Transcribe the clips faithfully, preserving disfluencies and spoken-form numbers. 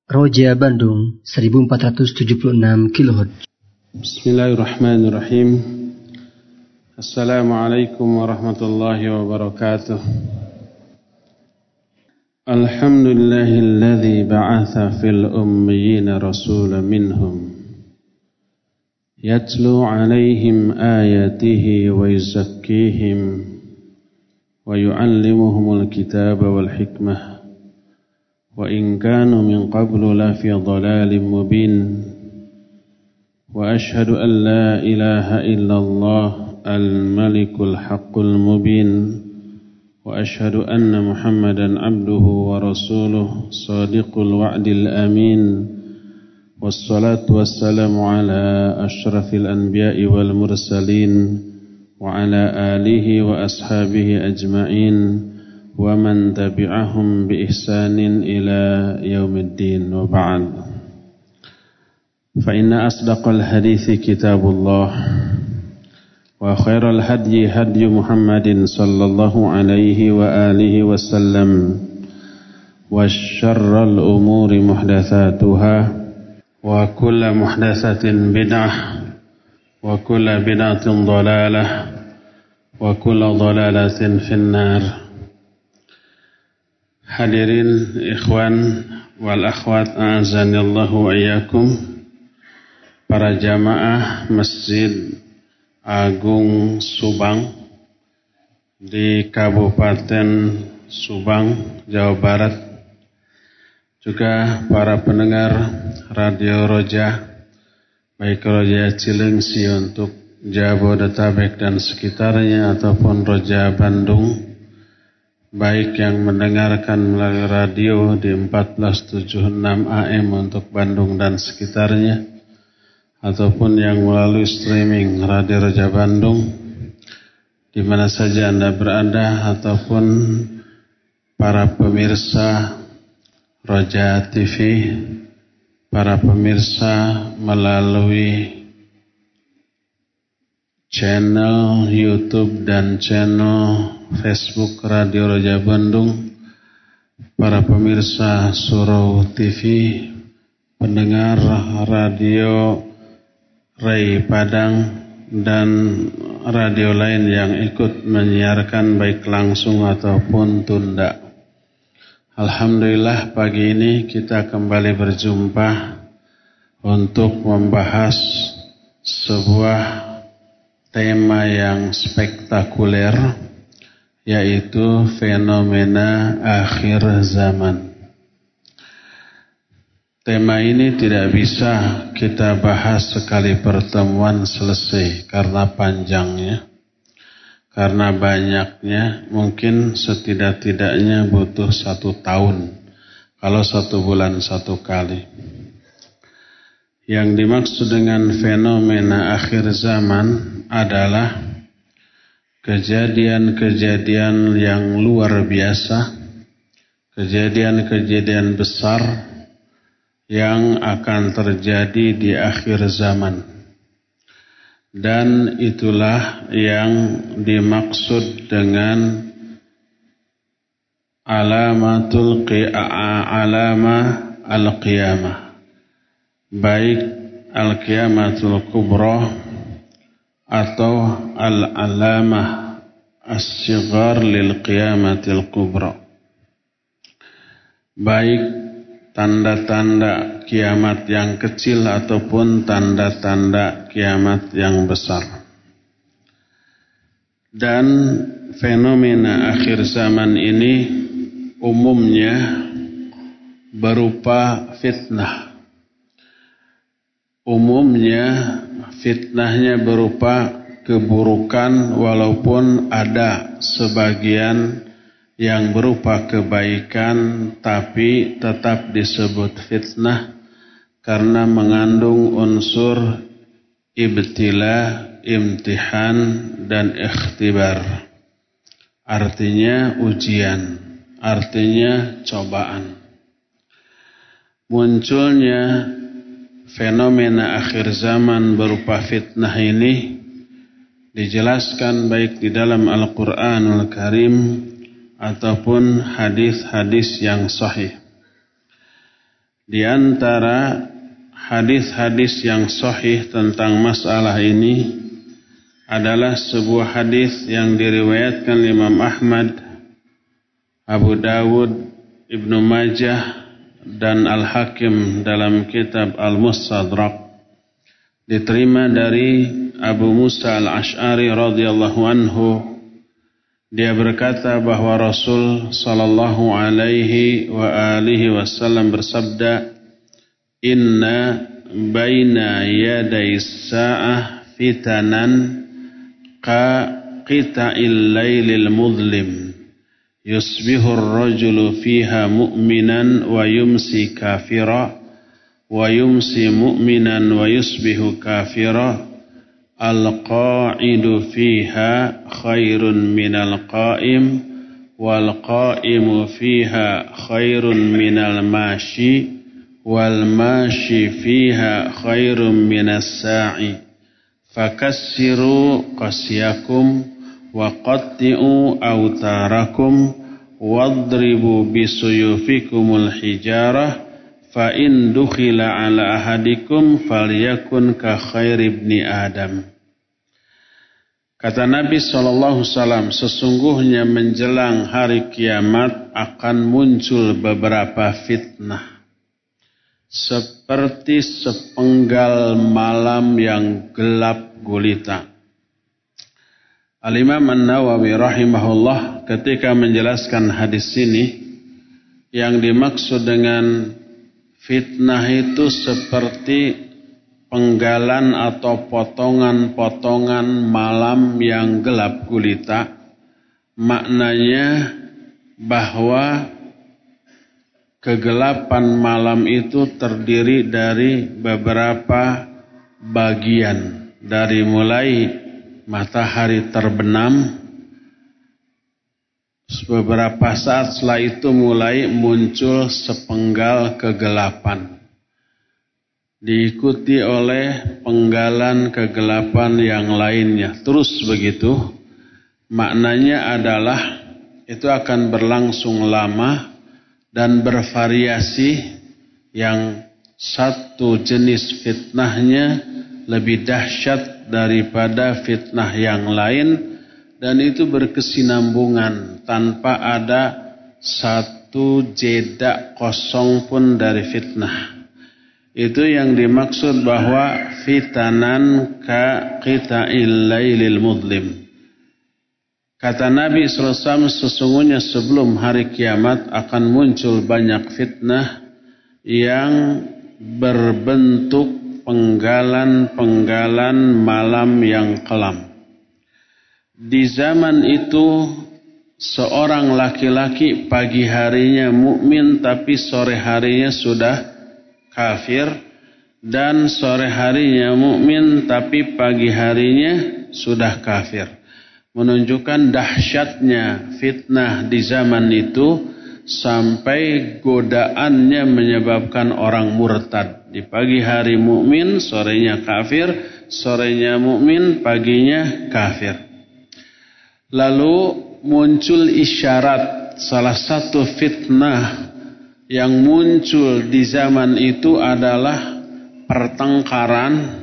Roja Bandung seribu empat ratus tujuh puluh enam kilohertz. Bismillahirrahmanirrahim. Assalamualaikum warahmatullahi wabarakatuh. Alhamdulillahilladzi ba'atha fil ummiyina rasulan minhum yatlu 'alaihim ayatihi wa yuzakkihim wa yu'allimuhumul kitaba wal hikmah wa in kanu min qablu la fi dhalalin mubin wa ashhadu an la ilaha illallah al-malikul haqqul mubin wa ashhadu anna muhammadan abduhu wa rasuluh sadiqul wa'dil amin wassalatu wassalamu ala ashrafil anbiya'i wal mursalin wa ala alihi wa ashabihi ajma'in wa man tabi'ahum bi ihsanin ila yaumiddin wa ba'd. Fa inna asdaqal hadithi kitabullah wa khairal hadyi hadyu Muhammadin sallallahu alaihi wa alihi wasallam wa syarral umuri muhdatsatuha wa kullu muhdatsatin bid'ah wa kullu bid'atin dhalalah wa kullu dhalalatin finnar. Hadirin ikhwan wal akhwat a'azanillahu wa iyyakum, para jamaah Masjid Agung Subang di Kabupaten Subang, Jawa Barat, juga para pendengar Radio Roja, baik Roja Cilengsi untuk Jabodetabek dan sekitarnya ataupun Roja Bandung, baik yang mendengarkan melalui radio di empat belas tujuh puluh enam A M untuk Bandung dan sekitarnya, ataupun yang melalui streaming Radio Roja Bandung, di mana saja Anda berada, ataupun para pemirsa Roja T V, para pemirsa melalui channel YouTube dan channel Facebook Radio Roja Bandung, para pemirsa Surau T V, pendengar radio Rai Padang, dan radio lain yang ikut menyiarkan baik langsung ataupun tunda. Alhamdulillah, pagi ini kita kembali berjumpa untuk membahas sebuah tema yang spektakuler, yaitu fenomena akhir zaman. Tema ini tidak bisa kita bahas sekali pertemuan selesai karena panjangnya, karena banyaknya. Mungkin setidak-tidaknya butuh satu tahun, kalau satu bulan satu kali. Yang dimaksud dengan fenomena akhir zaman adalah kejadian-kejadian yang luar biasa, kejadian-kejadian besar yang akan terjadi di akhir zaman. Dan itulah yang dimaksud dengan alamatul alama al-qiyamah, baik al-qiyamatul kubra atau al-alamah as-sighar lil qiyamatil kubra, baik tanda-tanda kiamat yang kecil ataupun tanda-tanda kiamat yang besar. Dan fenomena akhir zaman ini umumnya berupa fitnah. Umumnya fitnahnya berupa keburukan, walaupun ada sebagian yang berupa kebaikan, tapi tetap disebut fitnah karena mengandung unsur ibtila, imtihan, dan ikhtibar. Artinya ujian, artinya cobaan. Munculnya fenomena akhir zaman berupa fitnah ini dijelaskan baik di dalam Al-Quranul Karim ataupun hadis-hadis yang sahih. Di antara hadis-hadis yang sahih tentang masalah ini adalah sebuah hadis yang diriwayatkan Imam Ahmad, Abu Dawud, Ibnu Majah dan Al-Hakim dalam kitab Al-Mustadrak. Diterima dari Abu Musa Al-Ash'ari radhiyallahu anhu. Dia berkata bahwa Rasul sallallahu alaihi wa alihi wasallam bersabda, "Inna baina yaday sa'ah fitanan ka qita'il lailil mudlim yusbihu ar-rajulu fiha mu'minan wa yumsi kafira wa yumsi mu'minan wa yusbihu kafira al-qa'idu fiha khairun minal qa'im wal qa'imu fiha khairun minal mashi wal mashi fiha khairun minas sa'i fakassiru qasyakum wa qatti'u awtarakum wadribu bisuyufikumul hijarah fa in dukhila ala ahadikum falyakun ka khairi ibni Adam." Kata Nabi sallallahu alaihi wasallam, sesungguhnya menjelang hari kiamat akan muncul beberapa fitnah seperti sepenggal malam yang gelap gulita. Al-Imam An-Nawawi rahimahullah ketika menjelaskan hadis ini, yang dimaksud dengan fitnah itu seperti penggalan atau potongan-potongan malam yang gelap gulita. Maknanya bahwa kegelapan malam itu terdiri dari beberapa bagian. Dari mulai matahari terbenam, beberapa saat setelah itu mulai muncul sepenggal kegelapan, diikuti oleh penggalan kegelapan yang lainnya. Terus begitu, maknanya adalah itu akan berlangsung lama dan bervariasi, yang satu jenis fitnahnya lebih dahsyat daripada fitnah yang lain, dan itu berkesinambungan tanpa ada satu jeda kosong pun dari fitnah. Itu yang dimaksud bahwa fitanan ka qita'il lailil mudlim. Kata Nabi sallallahu alaihi wasallam, sesungguhnya sebelum hari kiamat akan muncul banyak fitnah yang berbentuk penggalan-penggalan malam yang kelam. Di zaman itu seorang laki-laki pagi harinya mukmin tapi sore harinya sudah kafir, dan sore harinya mukmin tapi pagi harinya sudah kafir. Menunjukkan dahsyatnya fitnah di zaman itu sampai godaannya menyebabkan orang murtad. Di pagi hari mukmin, sorenya kafir, sorenya mukmin, paginya kafir. Lalu muncul isyarat, salah satu fitnah yang muncul di zaman itu adalah pertengkaran,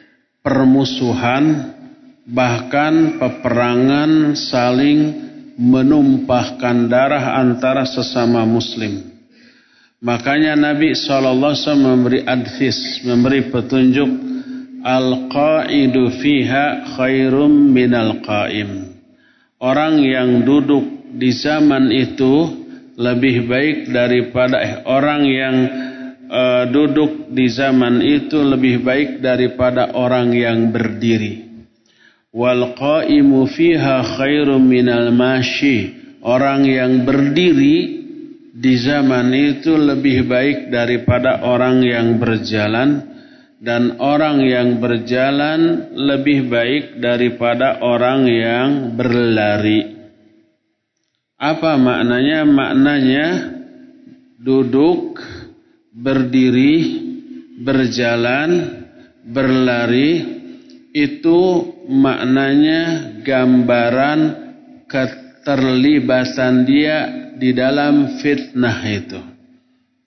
permusuhan, bahkan peperangan saling menumpahkan darah antara sesama muslim. Makanya Nabi shallallahu alaihi wasallam memberi advis, memberi petunjuk, al-qa'idu fiha khairum minal qa'im. Orang yang duduk di zaman itu lebih baik daripada eh, orang yang uh, duduk di zaman itu lebih baik daripada orang yang berdiri. Wal qa'imu fiha khairum minal mashi. Orang yang berdiri di zaman itu lebih baik daripada orang yang berjalan, dan orang yang berjalan lebih baik daripada orang yang berlari. Apa maknanya? Maknanya duduk, berdiri, berjalan, berlari, itu maknanya gambaran keterlibatan dia di dalam fitnah itu.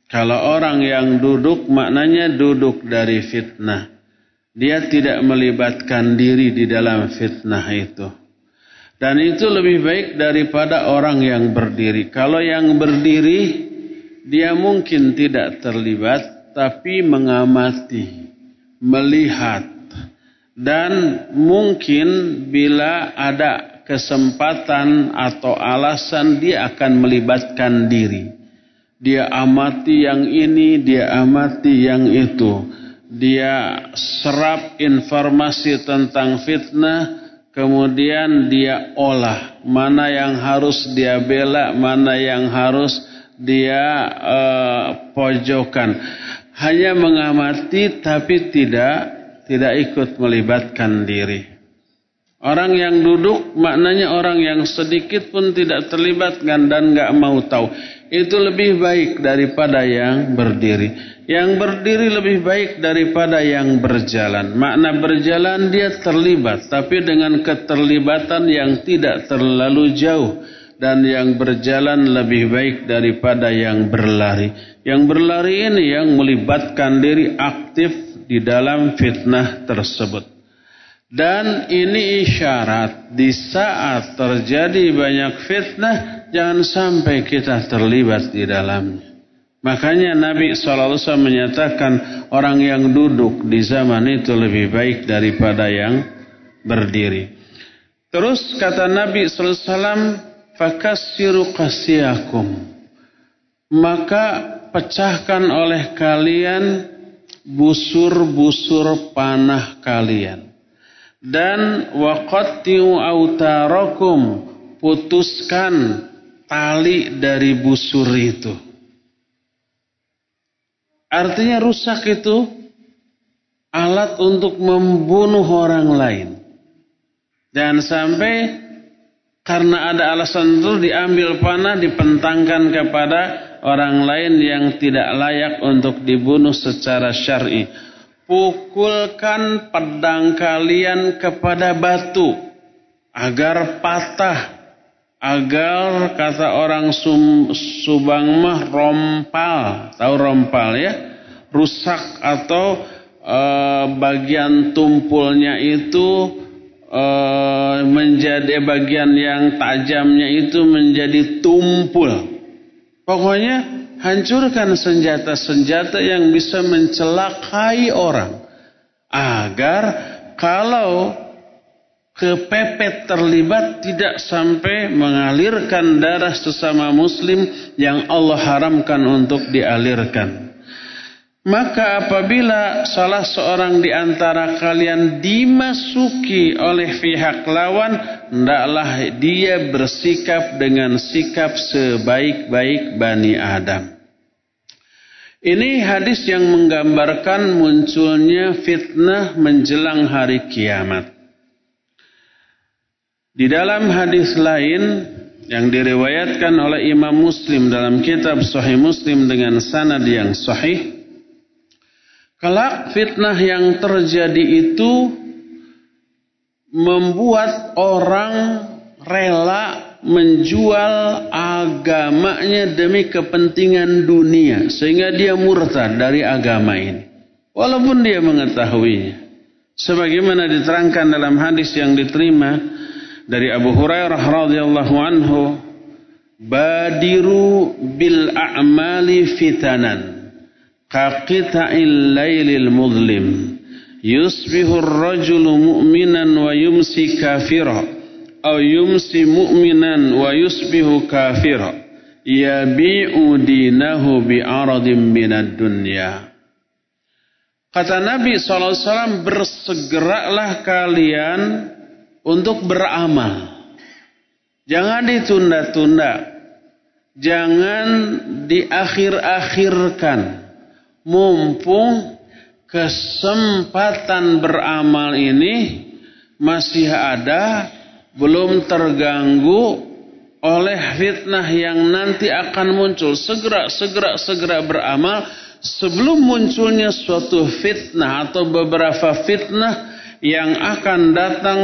Kalau orang yang duduk maknanya duduk dari fitnah. Dia tidak melibatkan diri di dalam fitnah itu. Dan itu lebih baik daripada orang yang berdiri. Kalau yang berdiri, dia mungkin tidak terlibat, tapi mengamati, melihat. Dan mungkin bila ada kesempatan atau alasan, dia akan melibatkan diri. Dia amati yang ini, dia amati yang itu. Dia serap informasi tentang fitnah, kemudian dia olah. Mana yang harus dia bela, mana yang harus dia uh, pojokkan. Hanya mengamati tapi tidak tidak ikut melibatkan diri. Orang yang duduk maknanya orang yang sedikit pun tidak terlibat dan gak mau tahu. Itu lebih baik daripada yang berdiri. Yang berdiri lebih baik daripada yang berjalan. Makna berjalan dia terlibat, tapi dengan keterlibatan yang tidak terlalu jauh. Dan yang berjalan lebih baik daripada yang berlari. Yang berlari ini yang melibatkan diri aktif di dalam fitnah tersebut. Dan ini isyarat di saat terjadi banyak fitnah, jangan sampai kita terlibat di dalamnya. Makanya Nabi shallallahu alaihi wasallam menyatakan orang yang duduk di zaman itu lebih baik daripada yang berdiri. Terus kata Nabi shallallahu alaihi wasallam, fakassiru qasiyakum. Maka pecahkan oleh kalian busur-busur panah kalian. Dan waqattiu autarakum, putuskan tali dari busur itu. Artinya rusak itu alat untuk membunuh orang lain. Dan sampai karena ada alasan itu diambil panah, dipentangkan kepada orang lain yang tidak layak untuk dibunuh secara syar'i. Pukulkan pedang kalian kepada batu agar patah, agar kata orang sum, Subang mah rompal, tahu rompal ya, rusak atau e, bagian tumpulnya itu e, menjadi bagian yang tajamnya itu menjadi tumpul. Pokoknya hancurkan senjata-senjata yang bisa mencelakai orang. Agar kalau kepepet terlibat tidak sampai mengalirkan darah sesama muslim yang Allah haramkan untuk dialirkan. Maka apabila salah seorang di antara kalian dimasuki oleh pihak lawan, hendaklah dia bersikap dengan sikap sebaik-baik Bani Adam. Ini hadis yang menggambarkan munculnya fitnah menjelang hari kiamat. Di dalam hadis lain yang diriwayatkan oleh Imam Muslim dalam kitab Sahih Muslim dengan sanad yang sahih, kelak fitnah yang terjadi itu membuat orang rela menjual agamanya demi kepentingan dunia. Sehingga dia murtad dari agama ini. Walaupun dia mengetahuinya. Sebagaimana diterangkan dalam hadis yang diterima dari Abu Hurairah radhiyallahu anhu. Badiru bil a'mali fitanan. Kaqita'il laylil mudlim yusbihur rajulu mu'minan wa yumsi kafira aw yumsi mu'minan wa yusbihu kafira yabi'u dinahu bi'aradin minad dunya. Kata Nabi shallallahu alaihi wasallam, bersegeralah kalian untuk beramal, jangan ditunda-tunda, jangan diakhir-akhirkan. Mumpung kesempatan beramal ini masih ada, belum terganggu oleh fitnah yang nanti akan muncul. Segera, segera, segera beramal sebelum munculnya suatu fitnah atau beberapa fitnah yang akan datang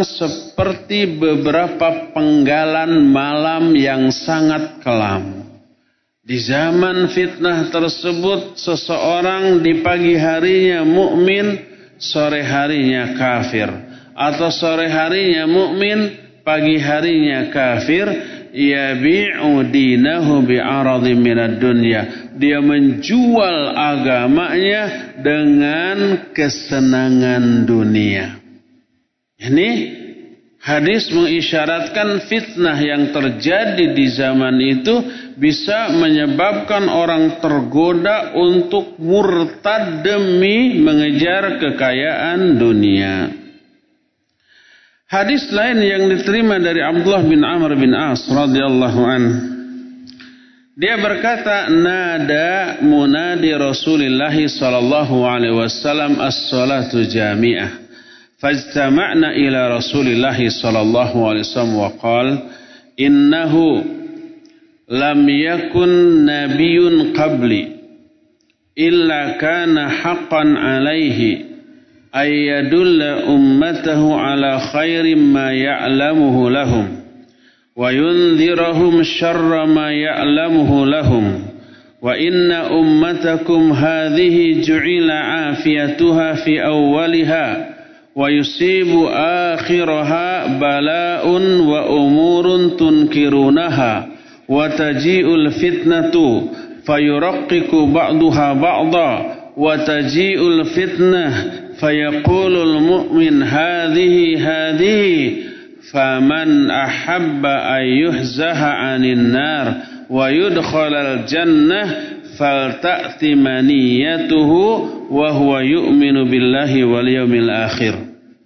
seperti beberapa penggalan malam yang sangat kelam. Di zaman fitnah tersebut seseorang di pagi harinya mukmin, sore harinya kafir, atau sore harinya mukmin, pagi harinya kafir, yabi'u dinahu bi'aradin minad dunya. Dia menjual agamanya dengan kesenangan dunia. Ini hadis mengisyaratkan fitnah yang terjadi di zaman itu bisa menyebabkan orang tergoda untuk murtad demi mengejar kekayaan dunia. Hadis lain yang diterima dari Abdullah bin Amr bin As radhiyallahu anhu, dia berkata, nada munadi Rasulullah sallallahu alaihi wasallam as-salatu jami'ah. Fajtama'na ila Rasulillah sallallahu alaihi wasallam wa qala innahu lam yakun nabiyyun qabli illa kana haqqan alaihi ay yadulla ummatahu ala khairin ma ya'lamuhu lahum wa yunzirahum syarra ma ya'lamuhu lahum wa inna ummatakum hadhihi ju'ila afiyatuha fi awwaliha wa yusibu akhiraha bala'un wa umurun tunkirunaha wa taji'ul fitnatu fayuraqqiku ba'duha ba'da wa taji'ul fitnah fayaqulul mu'min hadhihi hadhihi faman ahabba an yuhzaha 'anil nar wa yudkhalal jannah falta'ti maniyatuhu wa huwa yu'minu billahi wal yawmil akhir.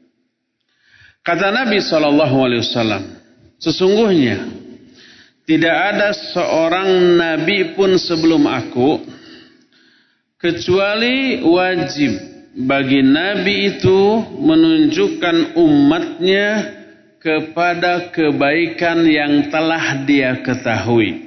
Kata Nabi sallallahu alaihi wasallam, sesungguhnya tidak ada seorang nabi pun sebelum aku kecuali wajib bagi nabi itu menunjukkan umatnya kepada kebaikan yang telah dia ketahui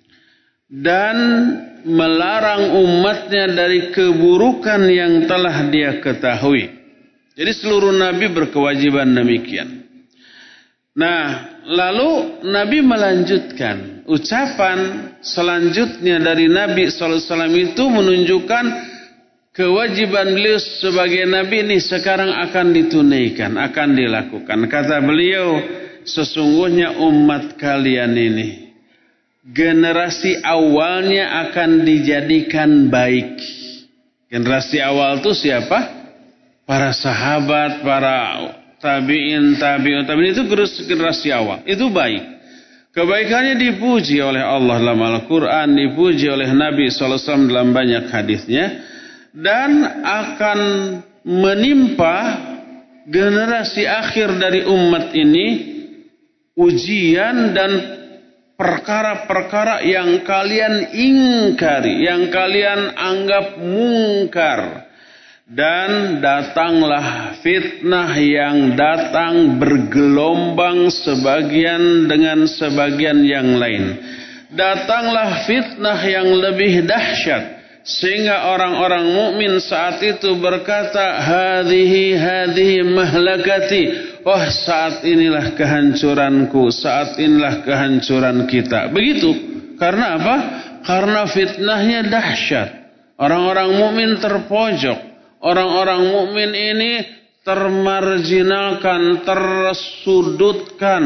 dan melarang umatnya dari keburukan yang telah dia ketahui. Jadi seluruh nabi berkewajiban demikian. Nah, lalu Nabi melanjutkan ucapan selanjutnya dari Nabi sallallahu alaihi wasallam itu menunjukkan kewajiban beliau sebagai nabi ini sekarang akan ditunaikan, akan dilakukan. Kata beliau, sesungguhnya umat kalian ini generasi awalnya akan dijadikan baik. Generasi awal itu siapa? Para sahabat, para tabi'in, tabi'un, tabi'in itu generasi awal. Itu baik. Kebaikannya dipuji oleh Allah dalam Al-Quran, dipuji oleh Nabi sallallahu alaihi wasallam dalam banyak hadisnya, dan akan menimpa generasi akhir dari umat ini ujian dan perkara-perkara yang kalian ingkari, yang kalian anggap mungkar. Dan datanglah fitnah yang datang bergelombang sebagian dengan sebagian yang lain. Datanglah fitnah yang lebih dahsyat sehingga orang-orang mukmin saat itu berkata, hadhihi hadhihi mahlakati. Wah, saat inilah kehancuranku, saat inilah kehancuran kita. Begitu. Karena apa? Karena fitnahnya dahsyat. Orang-orang mukmin terpojok. Orang-orang mukmin ini termarginalkan, tersudutkan,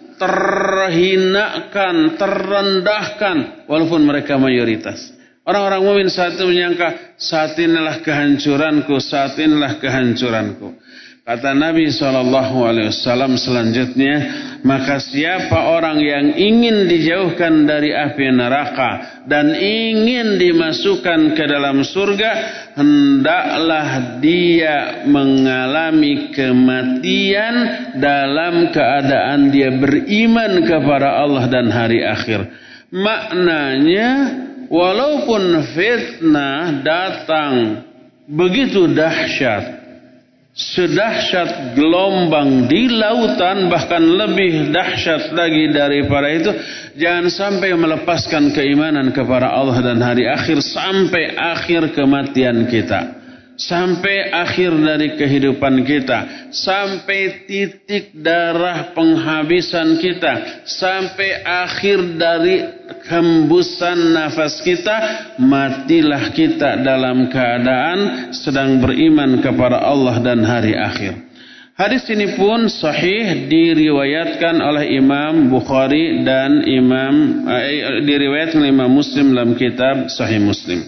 terhinakan, terendahkan, walaupun mereka mayoritas. Orang-orang mukmin saat itu menyangka, saat inilah kehancuranku, saat inilah kehancuranku. Kata Nabi shallallahu alaihi wasallam selanjutnya, maka siapa orang yang ingin dijauhkan dari api neraka dan ingin dimasukkan ke dalam surga, hendaklah dia mengalami kematian dalam keadaan dia beriman kepada Allah dan hari akhir. Maknanya, walaupun fitnah datang begitu dahsyat, sedahsyat gelombang di lautan, bahkan lebih dahsyat lagi daripada itu, jangan sampai melepaskan keimanan kepada Allah dan hari akhir sampai akhir kematian kita. sampai akhir dari kehidupan kita, sampai titik darah penghabisan kita, sampai akhir dari hembusan nafas kita, matilah kita dalam keadaan sedang beriman kepada Allah dan hari akhir. Hadis ini pun sahih, diriwayatkan oleh Imam Bukhari dan Imam eh, diriwayatkan oleh Imam Muslim dalam kitab Sahih Muslim.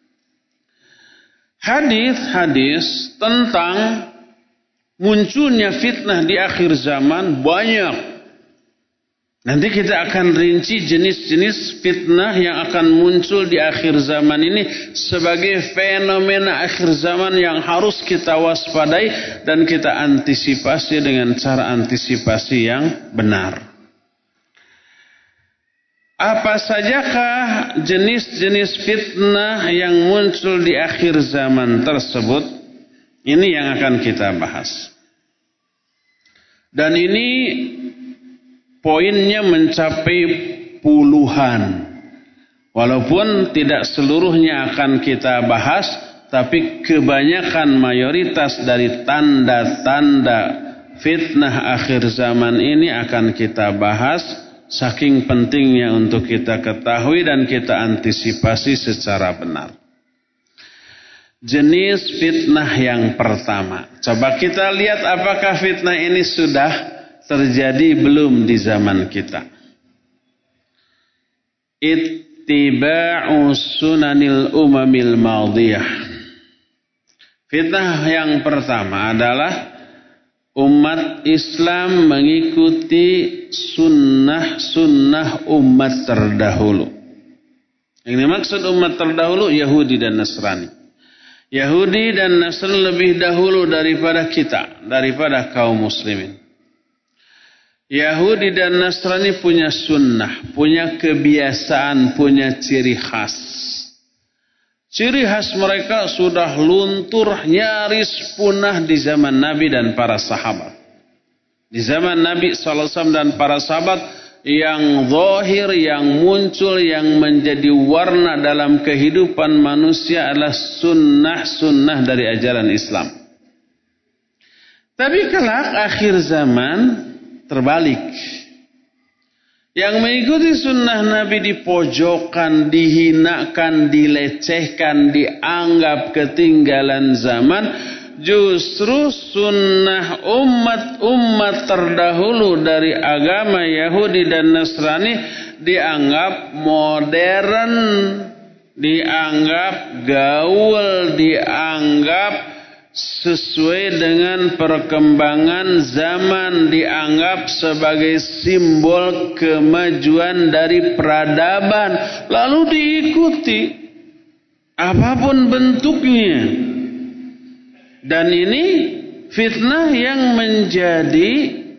Hadis-hadis tentang munculnya fitnah di akhir zaman banyak. Nanti kita akan rinci jenis-jenis fitnah yang akan muncul di akhir zaman ini sebagai fenomena akhir zaman yang harus kita waspadai dan kita antisipasi dengan cara antisipasi yang benar. Apa sajakah jenis-jenis fitnah yang muncul di akhir zaman tersebut? Ini yang akan kita bahas. Dan ini poinnya mencapai puluhan. Walaupun tidak seluruhnya akan kita bahas, tapi kebanyakan mayoritas dari tanda-tanda fitnah akhir zaman ini akan kita bahas, saking pentingnya untuk kita ketahui dan kita antisipasi secara benar. Jenis fitnah yang pertama. Coba kita lihat apakah fitnah ini sudah terjadi belum di zaman kita. Ittiba'u sunanil umamil madiyah. Fitnah yang pertama adalah umat Islam mengikuti sunnah-sunnah umat terdahulu. Yang dimaksud umat terdahulu Yahudi dan Nasrani. Yahudi dan Nasrani lebih dahulu daripada kita, daripada kaum muslimin. Yahudi dan Nasrani punya sunnah, punya kebiasaan, punya ciri khas. Ciri khas mereka sudah luntur, nyaris punah di zaman Nabi dan para sahabat. Di zaman Nabi shallallahu alaihi wasallam dan para sahabat, yang zahir, yang muncul, yang menjadi warna dalam kehidupan manusia adalah sunnah-sunnah dari ajaran Islam. Tapi kelak akhir zaman terbalik. Yang mengikuti sunnah Nabi dipojokkan, dihinakan, dilecehkan, dianggap ketinggalan zaman. Justru sunnah umat-umat terdahulu dari agama Yahudi dan Nasrani dianggap modern, dianggap gaul, dianggap sesuai dengan perkembangan zaman, dianggap sebagai simbol kemajuan dari peradaban, lalu diikuti apapun bentuknya. Dan ini fitnah yang menjadi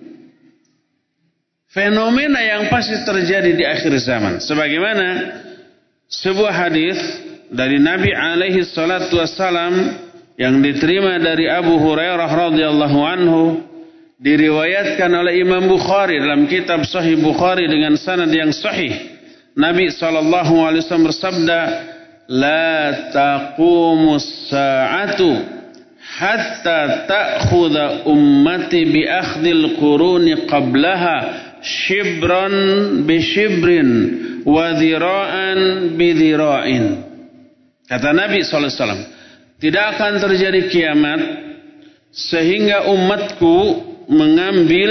fenomena yang pasti terjadi di akhir zaman. Sebagaimana sebuah hadis dari Nabi alaihi salatu wassalam yang diterima dari Abu Hurairah radhiyallahu anhu, diriwayatkan oleh Imam Bukhari dalam kitab Sahih Bukhari dengan sanad yang sahih. Nabi sallallahu alaihi wasallam bersabda, "La taqumus sa'atu hatta ta'khudha ummati bi akhdil quruni qablaha shibran bi shibrin wa dhira'an bi dhira'in." Kata Nabi sallallahu alaihi wasallam, tidak akan terjadi kiamat sehingga umatku mengambil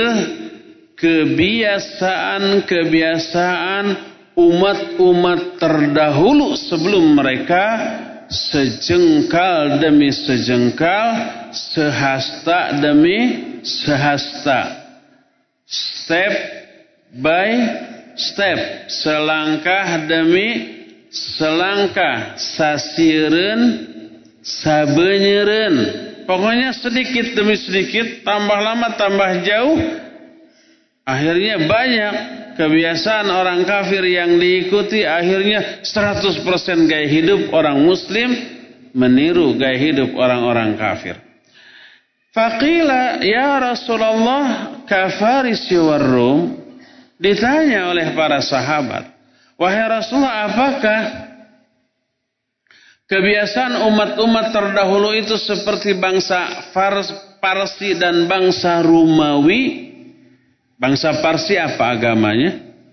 kebiasaan-kebiasaan umat-umat terdahulu sebelum mereka, sejengkal demi sejengkal, sehasta demi sehasta, step by step, selangkah demi selangkah, sasireun sabeunyereun, pokoknya sedikit demi sedikit, tambah lama tambah jauh, akhirnya banyak kebiasaan orang kafir yang diikuti, akhirnya seratus persen gaya hidup orang muslim meniru gaya hidup orang-orang kafir. Faqila ya Rasulullah kafarisi warrum, ditanya oleh para sahabat, wahai Rasulullah, apakah Kebiasaan umat-umat terdahulu itu seperti bangsa Fars, Parsi dan bangsa Romawi. Bangsa Parsi apa agamanya?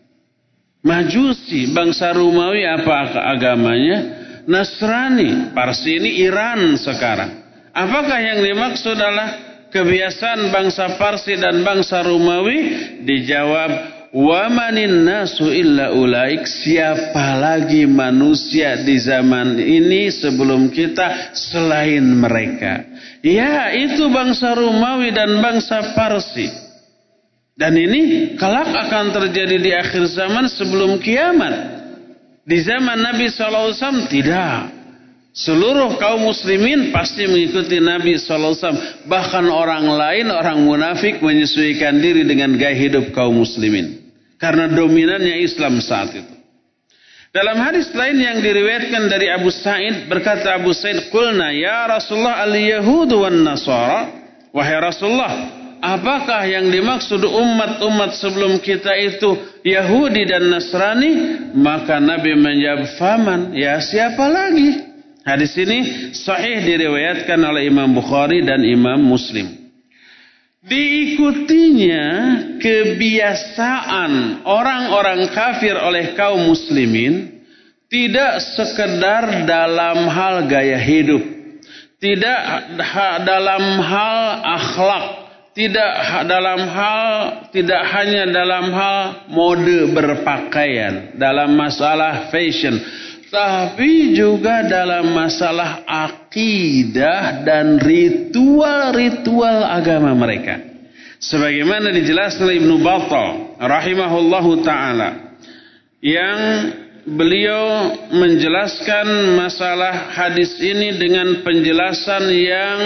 Majusi. Bangsa Romawi apa agamanya? Nasrani. Parsi ini Iran sekarang. Apakah yang dimaksud adalah kebiasaan bangsa Parsi dan bangsa Romawi? Dijawab, wa manin nasu illa ulaik. Siapa lagi manusia di zaman ini sebelum kita selain mereka? Ya, itu bangsa Romawi dan bangsa Parsi. Dan ini kelak akan terjadi di akhir zaman sebelum kiamat. Di zaman Nabi shallallahu alaihi wasallam tidak. Seluruh kaum muslimin pasti mengikuti Nabi shallallahu alaihi wasallam. Bahkan orang lain, orang munafik menyesuaikan diri dengan gaya hidup kaum muslimin. Karena dominannya Islam saat itu. Dalam hadis lain yang diriwayatkan dari Abu Sa'id, berkata Abu Sa'id, "Qulna ya Rasulullah al-Yahudu wan Nasara." Wahai Rasulullah, apakah yang dimaksud umat-umat sebelum kita itu Yahudi dan Nasrani? Maka Nabi menjawab, "Faman?" Ya, siapa lagi? Hadis ini sahih diriwayatkan oleh Imam Bukhari dan Imam Muslim. Diikutinya kebiasaan orang-orang kafir oleh kaum muslimin tidak sekedar dalam hal gaya hidup, tidak dalam hal akhlak, tidak dalam hal tidak hanya dalam hal mode berpakaian, dalam masalah fashion, tapi juga dalam masalah akidah dan ritual-ritual agama mereka. Sebagaimana dijelaskan oleh Ibnu Battal rahimahullahu taala, yang beliau menjelaskan masalah hadis ini dengan penjelasan yang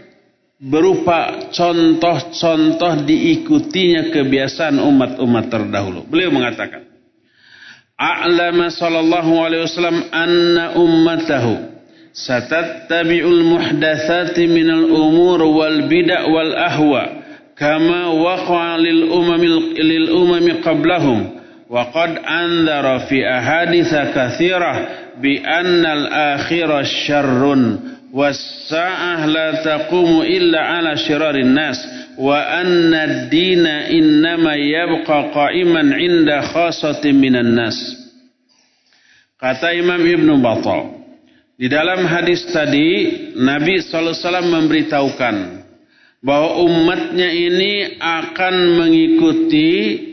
berupa contoh-contoh diikutinya kebiasaan umat-umat terdahulu. Beliau mengatakan, A'lama sallallahu alaihi wasallam anna ummatahu satattabi'ul muhdatsati minal umur wal bid'ah wal ahwa kama waqa'a lil umamil lil umami qablahum wa qad anzara fi ahaditsa katsirah bi annal akhirah syarrun was sa'ah la taqumu illa 'ala syirarin nas wa anna ad-dina innama yabqa qa'iman 'inda khasatin minan nas. Kata Imam Ibnu Battal, di dalam hadis tadi Nabi sallallahu alaihi wasallam memberitahukan bahwa umatnya ini akan mengikuti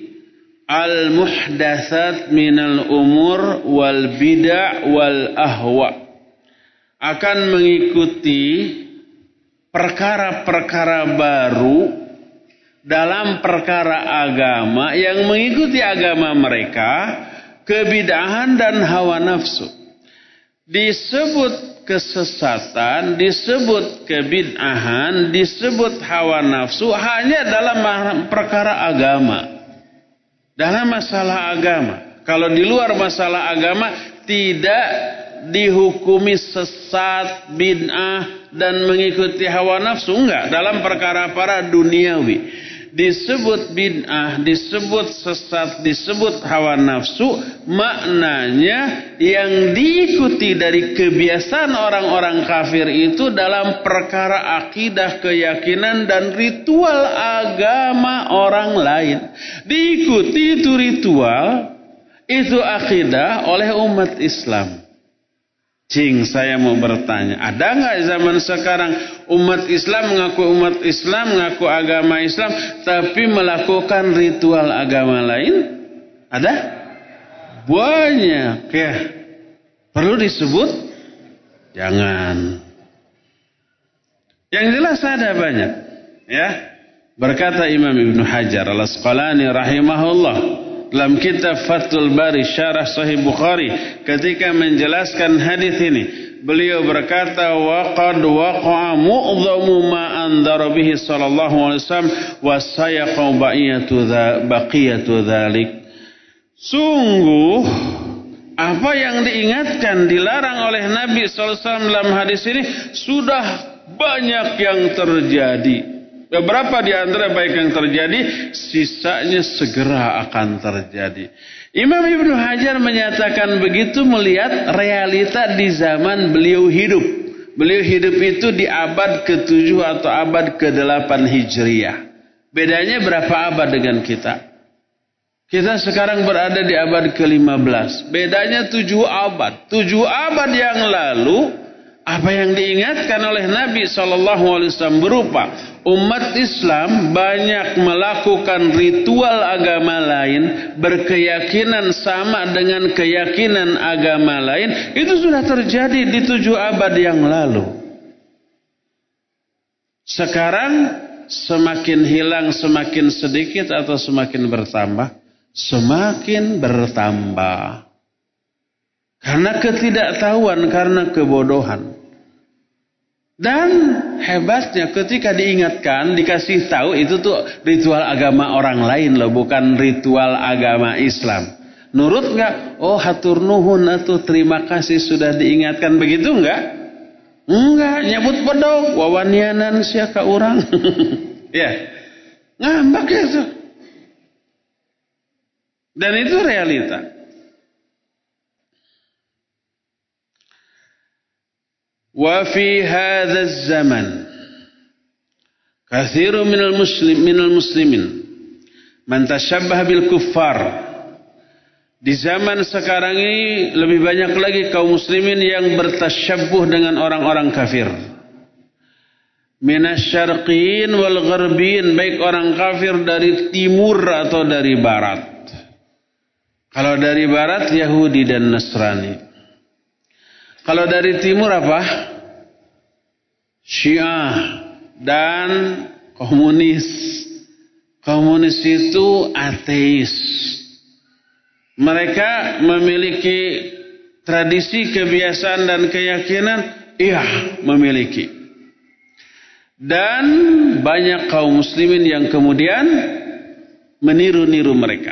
al-muhdatsat minal umur wal bid'ah wal ahwa, akan mengikuti perkara-perkara baru dalam perkara agama yang mengikuti agama mereka, kebid'ahan dan hawa nafsu. Disebut kesesatan, disebut kebid'ahan, disebut hawa nafsu hanya dalam perkara agama, dalam masalah agama. Kalau di luar masalah agama tidak dihukumi sesat, bid'ah dan mengikuti hawa nafsu, enggak. Dalam perkara-perkara duniawi disebut bid'ah, disebut sesat, disebut hawa nafsu, maknanya yang diikuti dari kebiasaan orang-orang kafir itu dalam perkara akidah, keyakinan dan ritual agama orang lain. Diikuti itu ritual, itu akidah oleh umat Islam. Cing, saya mau bertanya, ada nggak zaman sekarang umat Islam mengaku umat Islam, mengaku agama Islam, tapi melakukan ritual agama lain? Ada? Banyak ya. Perlu disebut? Jangan. Yang jelas ada banyak. Ya. Berkata Imam Ibnu Hajar Al-Asqalani rahimahullah dalam kitab Fathul Bari Syarah Sahih Bukhari, ketika menjelaskan hadis ini, beliau berkata, wa qad waqa'a mu'dhamu ma andara bihi sallallahu alaihi wasallam wa sayaqa baqiyatu baqiyatu dzalik. Sungguh apa yang diingatkan, dilarang oleh Nabi sallallahu alaihi wasallam dalam hadis ini sudah banyak yang terjadi. Beberapa di antara baik yang terjadi, sisanya segera akan terjadi. Imam Ibnu Hajar menyatakan begitu melihat realita di zaman beliau hidup. Beliau hidup itu di abad ketujuh atau abad kedelapan Hijriah. Bedanya berapa abad dengan kita? Kita sekarang berada di abad ke lima belas. Bedanya tujuh abad. Tujuh abad yang lalu, apa yang diingatkan oleh Nabi shallallahu alaihi wasallam berupa umat Islam banyak melakukan ritual agama lain, berkeyakinan sama dengan keyakinan agama lain. Itu sudah terjadi di tujuh abad yang lalu. Sekarang semakin hilang, semakin sedikit atau semakin bertambah? Semakin bertambah. Karena ketidaktahuan, karena kebodohan. Dan hebatnya ketika diingatkan, dikasih tahu itu tuh ritual agama orang lain loh, bukan ritual agama Islam. Nurut nggak? Oh hatur nuhun atau terima kasih sudah diingatkan, begitu nggak? Enggak, nyebut bedog, wawanianan siaka orang. Ya, ngambak ya tuh. Dan itu realita. Wa fi hadzal zaman katsirun minal muslim minal muslimin man tashabbaha bil kuffar. Di zaman sekarang ini lebih banyak lagi kaum muslimin yang bertasyabbuh dengan orang-orang kafir. Minasyarqiyin wal gharbiyin, baik orang kafir dari timur atau dari barat. Kalau dari barat Yahudi dan Nasrani. Kalau dari timur apa? Syiah dan komunis. Komunis itu ateis. Mereka memiliki tradisi, kebiasaan dan keyakinan, iya memiliki. Dan banyak kaum muslimin yang kemudian meniru-niru mereka.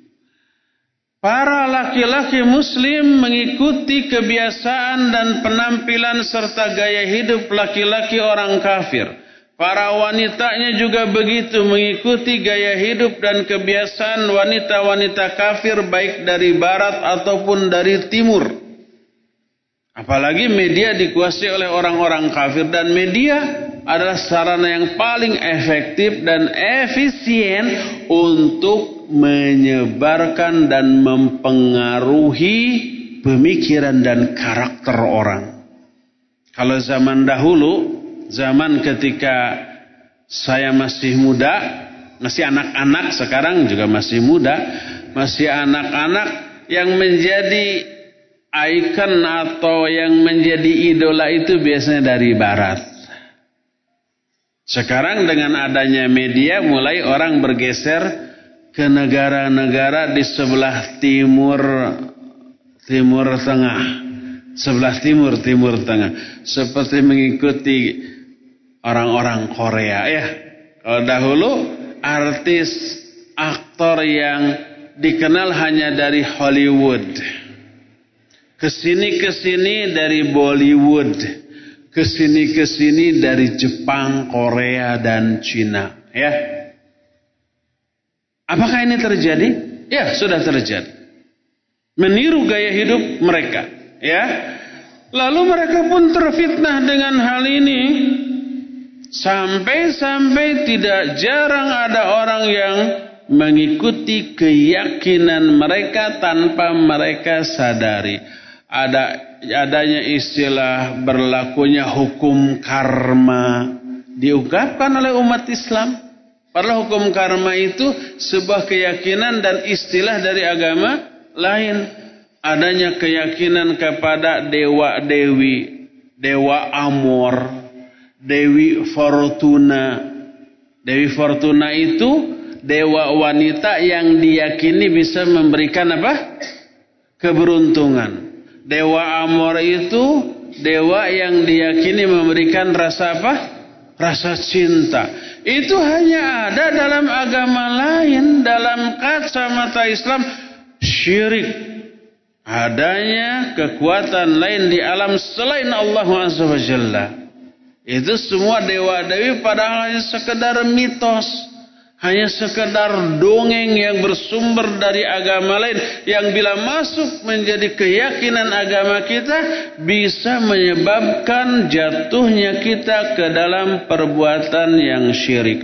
Para laki-laki muslim mengikuti kebiasaan dan penampilan serta gaya hidup laki-laki orang kafir. Para wanitanya juga begitu, mengikuti gaya hidup dan kebiasaan wanita-wanita kafir baik dari barat ataupun dari timur. Apalagi media dikuasai oleh orang-orang kafir, dan media adalah sarana yang paling efektif dan efisien untuk menyebarkan dan mempengaruhi pemikiran dan karakter orang. Kalau zaman dahulu, zaman ketika saya masih muda, masih anak-anak, sekarang juga masih muda, masih anak-anak, yang menjadi ikon atau yang menjadi idola itu biasanya dari barat. Sekarang dengan adanya media, mulai orang bergeser ke negara-negara di sebelah timur timur tengah, sebelah timur timur tengah, seperti mengikuti orang-orang Korea ya. Kalau dahulu artis, aktor yang dikenal hanya dari Hollywood, kesini kesini dari Bollywood, kesini kesini dari Jepang, Korea dan Cina ya. Apakah ini terjadi? Ya, sudah terjadi. Meniru gaya hidup mereka, ya. Lalu mereka pun terfitnah dengan hal ini. Sampai-sampai tidak jarang ada orang yang mengikuti keyakinan mereka tanpa mereka sadari. Ada adanya istilah berlakunya hukum karma diungkapkan oleh umat Islam. Padahal hukum karma itu sebuah keyakinan dan istilah dari agama lain. Adanya keyakinan kepada dewa-dewi, dewa Amor, Dewi Fortuna. Dewi Fortuna itu dewa wanita yang diyakini bisa memberikan apa? Keberuntungan. Dewa Amor itu dewa yang diyakini memberikan rasa apa? Rasa cinta. Itu hanya ada dalam agama lain. Dalam kacamata Islam, syirik. Adanya kekuatan lain di alam selain Allah Azza wa Jalla. Itu semua dewa-dewi padahal hanya sekedar mitos. Hanya sekedar dongeng yang bersumber dari agama lain. Yang bila masuk menjadi keyakinan agama kita, bisa menyebabkan jatuhnya kita ke dalam perbuatan yang syirik.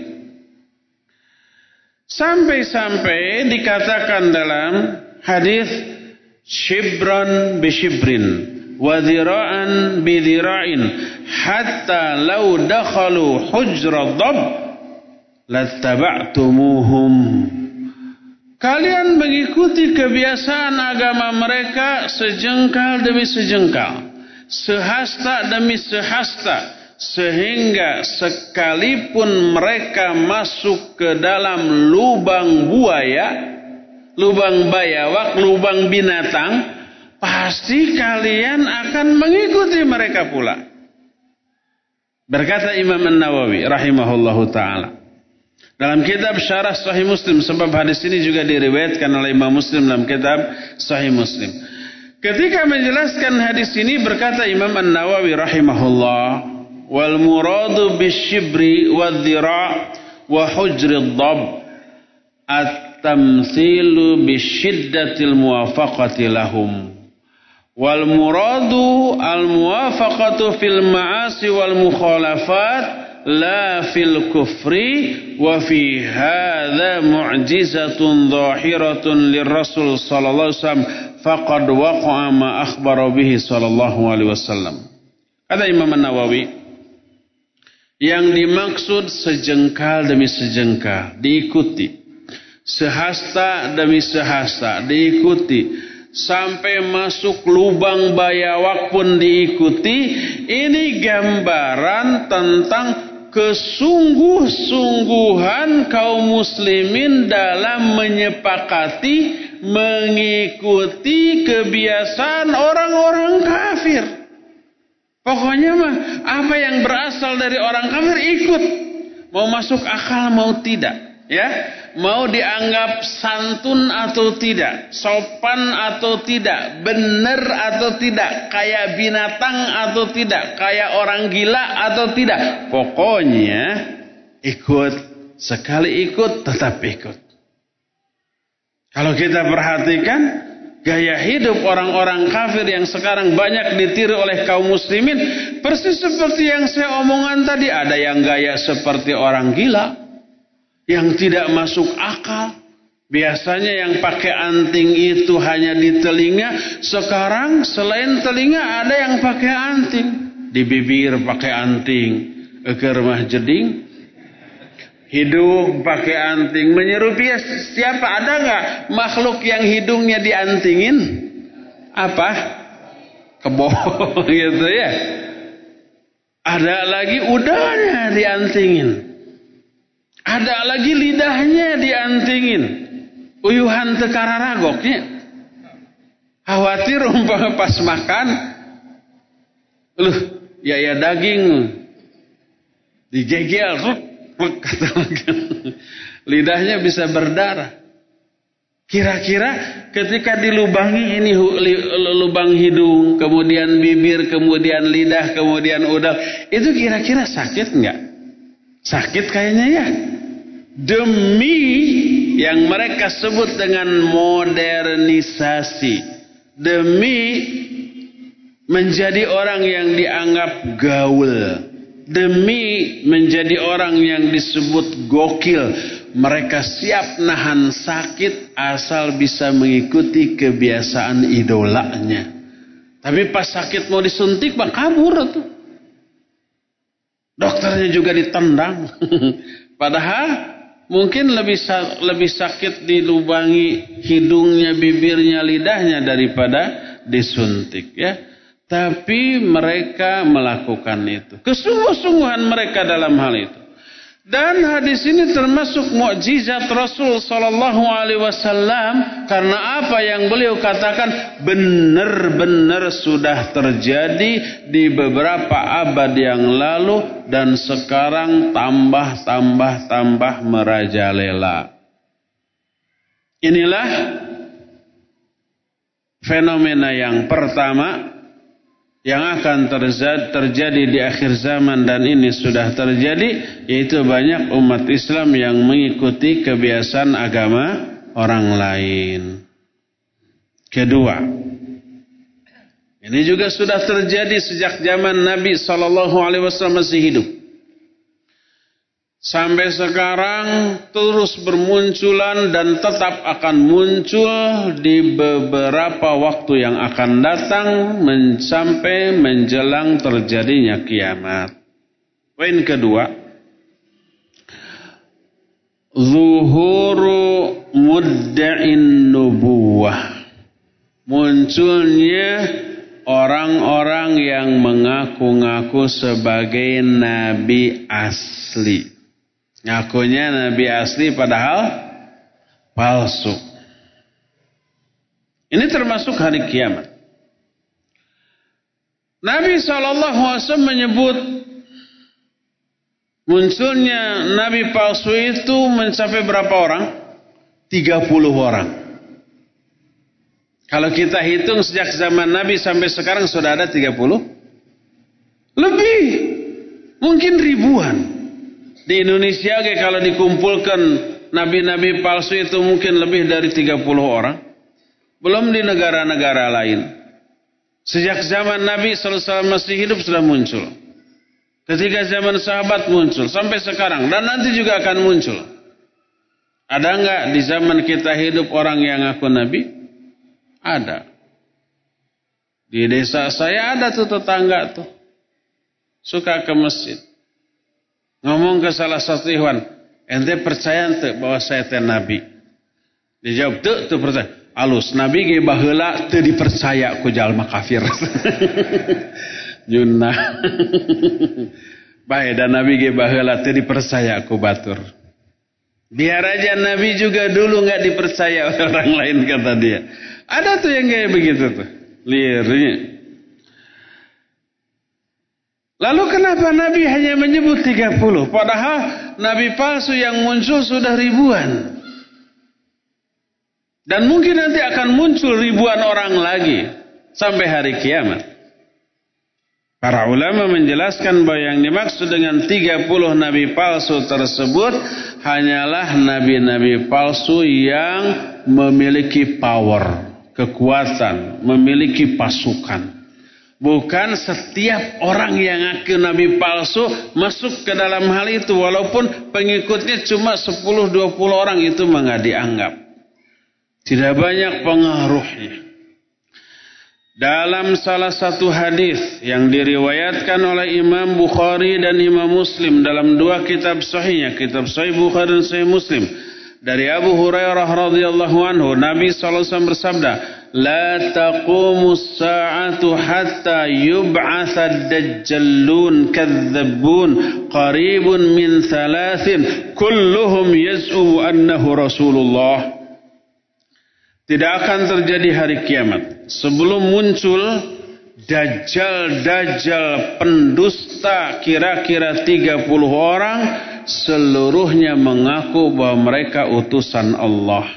Sampai-sampai dikatakan dalam hadis shibran bi shibrin wa dhira'an bi dhira'in hatta law dakhalu hujra dhab lattaba'tumuhum. Kalian mengikuti kebiasaan agama mereka sejengkal demi sejengkal, sehasta demi sehasta, sehingga sekalipun mereka masuk ke dalam lubang buaya, lubang bayawak, lubang binatang, pasti kalian akan mengikuti mereka pula. Berkata Imam An-Nawawi rahimahullahu ta'ala dalam kitab Syarah Sahih Muslim, sebab hadis ini juga diriwayatkan oleh Imam Muslim dalam kitab Sahih Muslim. Ketika menjelaskan hadis ini berkata Imam An-Nawawi rahimahullah, wal muradu bisyibri wadh-dhira' wa hujri dhab at-tamthilu bisyiddatil muwafaqati lahum. Wal muradu al-muwafaqatu fil ma'asi wal mukhalafat la fil kufri wa fi hadha mu'jizatun zahiratun lirrasul sallallahu alaihi wasallam faqad waqa'a ma akhbara bihi sallallahu alaihi wasallam. Kata Imam An-Nawawi, yang dimaksud sejengkal demi sejengkal diikuti, sehasta demi sehasta diikuti, sampai masuk lubang bayawak pun diikuti. Ini gambaran tentang kesungguh-sungguhan kaum muslimin dalam menyepakati mengikuti kebiasaan orang-orang kafir. Pokoknya mah apa yang berasal dari orang kafir ikut, mau masuk akal mau tidak, ya. Mau dianggap santun atau tidak, sopan atau tidak, benar atau tidak, kayak binatang atau tidak, kayak orang gila atau tidak. Pokoknya ikut, sekali ikut tetap ikut. Kalau kita perhatikan gaya hidup orang-orang kafir yang sekarang banyak ditiru oleh kaum muslimin, persis seperti yang saya omongkan tadi. Ada yang gaya seperti orang gila, yang tidak masuk akal. Biasanya yang pakai anting itu hanya di telinga. Sekarang selain telinga ada yang pakai anting. Di bibir pakai anting, ke rumah jeding, hidung pakai anting. Menyerupi siapa? Ada nggak makhluk yang hidungnya diantingin? Apa? Kebo gitu ya. Ada lagi udahnya diantingin. Ada lagi lidahnya diantingin. Uyuhan tekararagoknya. Khawatir umpama pas makan, loh, ya ya daging digegel, lidahnya bisa berdarah. Kira-kira ketika dilubangi ini lubang hidung, kemudian bibir, kemudian lidah, kemudian udal, itu kira-kira sakit enggak? Sakit kayaknya ya. Demi yang mereka sebut dengan modernisasi, demi menjadi orang yang dianggap gaul, demi menjadi orang yang disebut gokil, mereka siap nahan sakit asal bisa mengikuti kebiasaan idolanya. Tapi pas sakit mau disuntik bak kabur tuh. Dokternya juga ditendang. Padahal mungkin lebih lebih sakit dilubangi hidungnya, bibirnya, lidahnya daripada disuntik, ya. Tapi mereka melakukan itu. Kesungguh-sungguhan mereka dalam hal itu. Dan hadis ini termasuk mukjizat Rasul sallallahu alaihi wasallam, karena apa yang beliau katakan benar-benar sudah terjadi di beberapa abad yang lalu dan sekarang tambah-tambah-tambah merajalela. Inilah fenomena yang pertama yang akan terjadi di akhir zaman dan ini sudah terjadi, yaitu banyak umat Islam yang mengikuti kebiasaan agama orang lain. Kedua, ini juga sudah terjadi sejak zaman Nabi shallallahu alaihi wasallam masih hidup. Sampai sekarang terus bermunculan dan tetap akan muncul di beberapa waktu yang akan datang men- sampai menjelang terjadinya kiamat. Poin kedua, zuhuru mudda'in nubuwah. Munculnya orang-orang yang mengaku-ngaku sebagai nabi asli. Ngakunya nabi asli padahal palsu. Ini termasuk hari kiamat. Nabi shallallahu alaihi wasallam menyebut munculnya nabi palsu itu mencapai berapa orang? tiga puluh orang. Kalau kita hitung sejak zaman Nabi sampai sekarang sudah ada tiga puluh? Lebih. Mungkin ribuan. Di Indonesia kalau dikumpulkan nabi-nabi palsu itu mungkin lebih dari tiga puluh orang. Belum di negara-negara lain. Sejak zaman Nabi shallallahu alaihi wasallam masih hidup sudah muncul. Ketika zaman sahabat muncul. Sampai sekarang. Dan nanti juga akan muncul. Ada enggak di zaman kita hidup orang yang ngaku nabi? Ada. Di desa saya ada tuh tetangga tuh. Suka ke masjid. Ngomong ke salah satu ikhwan, ente percaya ente bahwa saya teh nabi? Dia jawab, tuh, tuh percaya. Alus, nabi ge baheula teu dipercaya ku jalma kafir. Junah. Bae dan nabi ge baheula teu dipercaya ku batur. Biar aja nabi juga dulu enggak dipercaya oleh orang lain, kata dia. Ada tuh yang kayak begitu tuh. Liarnya. Lalu kenapa Nabi hanya menyebut tiga puluh? Padahal Nabi palsu yang muncul sudah ribuan. Dan mungkin nanti akan muncul ribuan orang lagi. Sampai hari kiamat. Para ulama menjelaskan bahwa yang dimaksud dengan tiga puluh Nabi palsu tersebut hanyalah Nabi-Nabi palsu yang memiliki power, kekuatan, memiliki pasukan. Bukan setiap orang yang ngaku nabi palsu masuk ke dalam hal itu. Walaupun pengikutnya cuma sepuluh dua puluh orang, itu nggak dianggap. Tidak banyak pengaruhnya. Dalam salah satu hadis yang diriwayatkan oleh Imam Bukhari dan Imam Muslim dalam dua kitab sahihnya, kitab Sahih Bukhari dan Sahih Muslim, dari Abu Hurairah radhiyallahu anhu, Nabi sallallahu alaihi wasallam bersabda, "La taqumus sa'atu hatta yub'atsa ad-dajjalun kadzdzabun qaribun min thalathin kulluhum yaz'u annahu Rasulullah." Tidak akan terjadi hari kiamat sebelum muncul dajjal-dajjal pendusta kira-kira tiga puluh orang, seluruhnya mengaku bahwa mereka utusan Allah.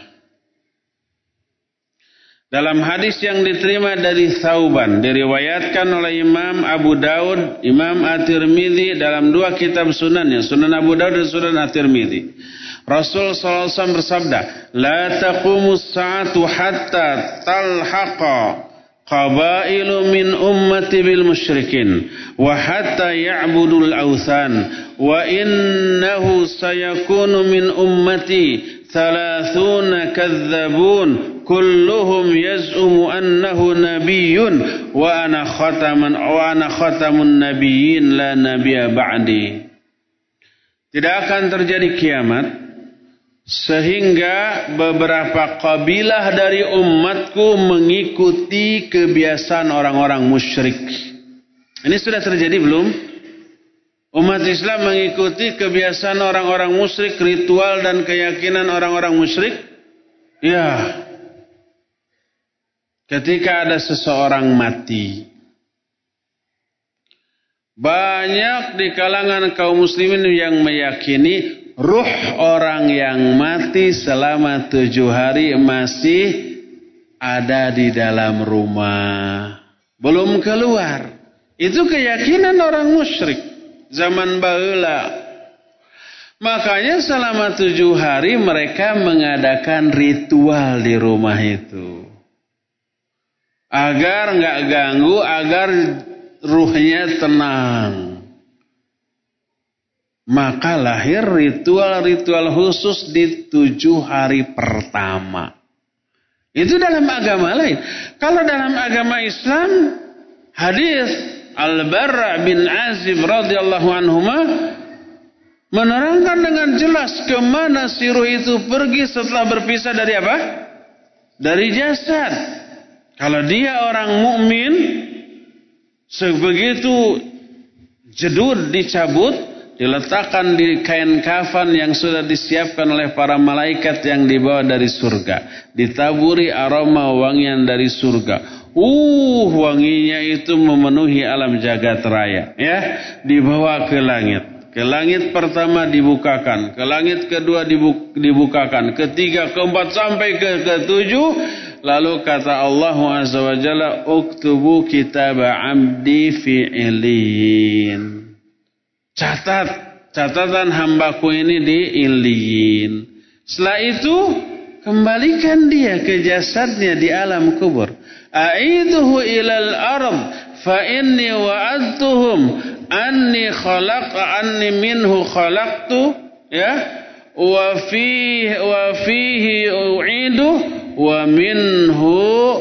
Dalam hadis yang diterima dari Thauban, diriwayatkan oleh Imam Abu Daud, Imam At-Tirmidzi dalam dua kitab sunannya, Sunan Abu Daud dan Sunan At-Tirmidzi. Rasul sallallahu alaihi wasallam bersabda, "La taqumus sa'atu hatta talhaqa qabailu min ummati bil musyrikin wa hatta ya'budul awthan wa innahu sayakunu min ummati thalathuna kadzdzabun kulluhum yaz'umu annahu nabiyyun wa ana khataman wa ana khatamun nabiyyin la nabiyya ba'di." Tidak akan terjadi kiamat sehingga beberapa kabilah dari umatku mengikuti kebiasaan orang-orang musyrik. Ini sudah terjadi belum? Umat Islam mengikuti kebiasaan orang-orang musyrik, ritual dan keyakinan orang-orang musyrik? Ya. Ketika ada seseorang mati, banyak di kalangan kaum muslimin yang meyakini ruh orang yang mati selama tujuh hari masih ada di dalam rumah, belum keluar. Itu keyakinan orang musyrik zaman baheula. Makanya selama tujuh hari mereka mengadakan ritual di rumah itu. Agar nggak ganggu, agar ruhnya tenang. Maka lahir ritual-ritual khusus di tujuh hari pertama. Itu dalam agama lain. Kalau dalam agama Islam, hadis Al-Barra bin Azib radhiyallahu anhuma menerangkan dengan jelas kemana si ruh itu pergi setelah berpisah dari apa? Dari jasad. Kalau dia orang mukmin, sebegitu jedud dicabut, diletakkan di kain kafan yang sudah disiapkan oleh para malaikat yang dibawa dari surga. Ditaburi aroma wangian dari surga. Uh, wanginya itu memenuhi alam jagat raya. Ya, dibawa ke langit. Ke langit pertama dibukakan, ke langit kedua dibukakan, ketiga, keempat sampai ke ketujuh. Lalu kata Allah Azza wa Jalla, "Uktubu kitab 'abdi fi 'illiyin." Catat catatan hambaku ini di Illiyin. Setelah itu kembalikan dia ke jasadnya di alam kubur. Aiduhu ilal ard fa inni wa'adtuhum anni khalaq anni minhu khalaqtu ya wa fihi wa fihi u'idu wa minhu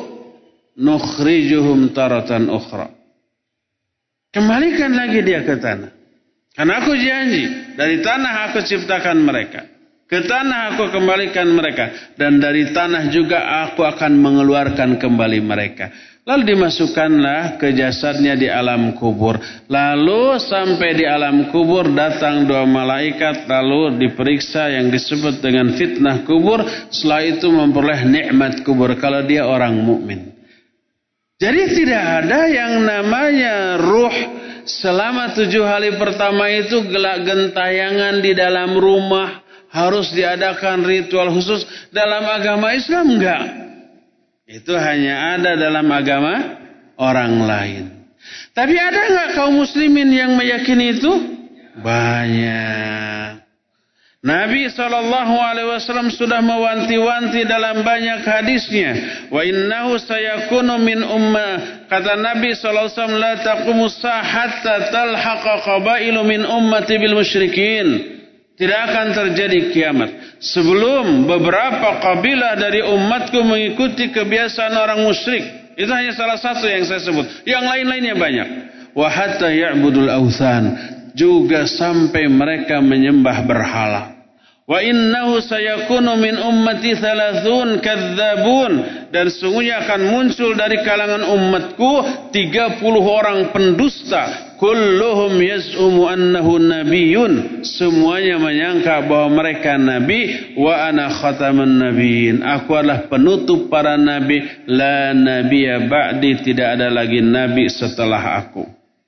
nukhrijuhum taratan ukhra. Kembalikan lagi dia ke tanah. Karena aku janji dari tanah aku ciptakan mereka. Ke tanah aku kembalikan mereka. Dan dari tanah juga aku akan mengeluarkan kembali mereka. Lalu dimasukkanlah ke jasadnya di alam kubur. Lalu sampai di alam kubur datang dua malaikat. Lalu diperiksa yang disebut dengan fitnah kubur. Setelah itu memperoleh nikmat kubur kalau dia orang mukmin. Jadi tidak ada yang namanya ruh selama tujuh hari pertama itu gelak gentayangan di dalam rumah. Harus diadakan ritual khusus. Dalam agama Islam enggak. Itu hanya ada dalam agama orang lain. Tapi ada enggak kaum muslimin yang meyakini itu? Banyak. Nabi shallallahu alaihi wasallam sudah mewanti-wanti dalam banyak hadisnya. Wa innahu sayakunu min ummah. Kata Nabi shallallahu alaihi wasallam, la taqumu hatta talhaqa qabailu min ummati bil musyrikin. Tidak akan terjadi kiamat sebelum beberapa kabilah dari umatku mengikuti kebiasaan orang musyrik. Itu hanya salah satu yang saya sebut. Yang lain-lainnya banyak. Wa hatta ya'budul awthan, juga sampai mereka menyembah berhala. Wa innahu sayakunu min ummati thalathun kadzabun, dan sungguhnya akan muncul dari kalangan umatku tiga puluh orang pendusta. Kulluhum yaz'umu annahu nabiyyun, semuanya menyangka bahwa mereka nabi. Wa ana khatamun nabiyyin, aku adalah penutup para nabi. La nabiyya ba'di, tidak ada lagi nabi setelah aku.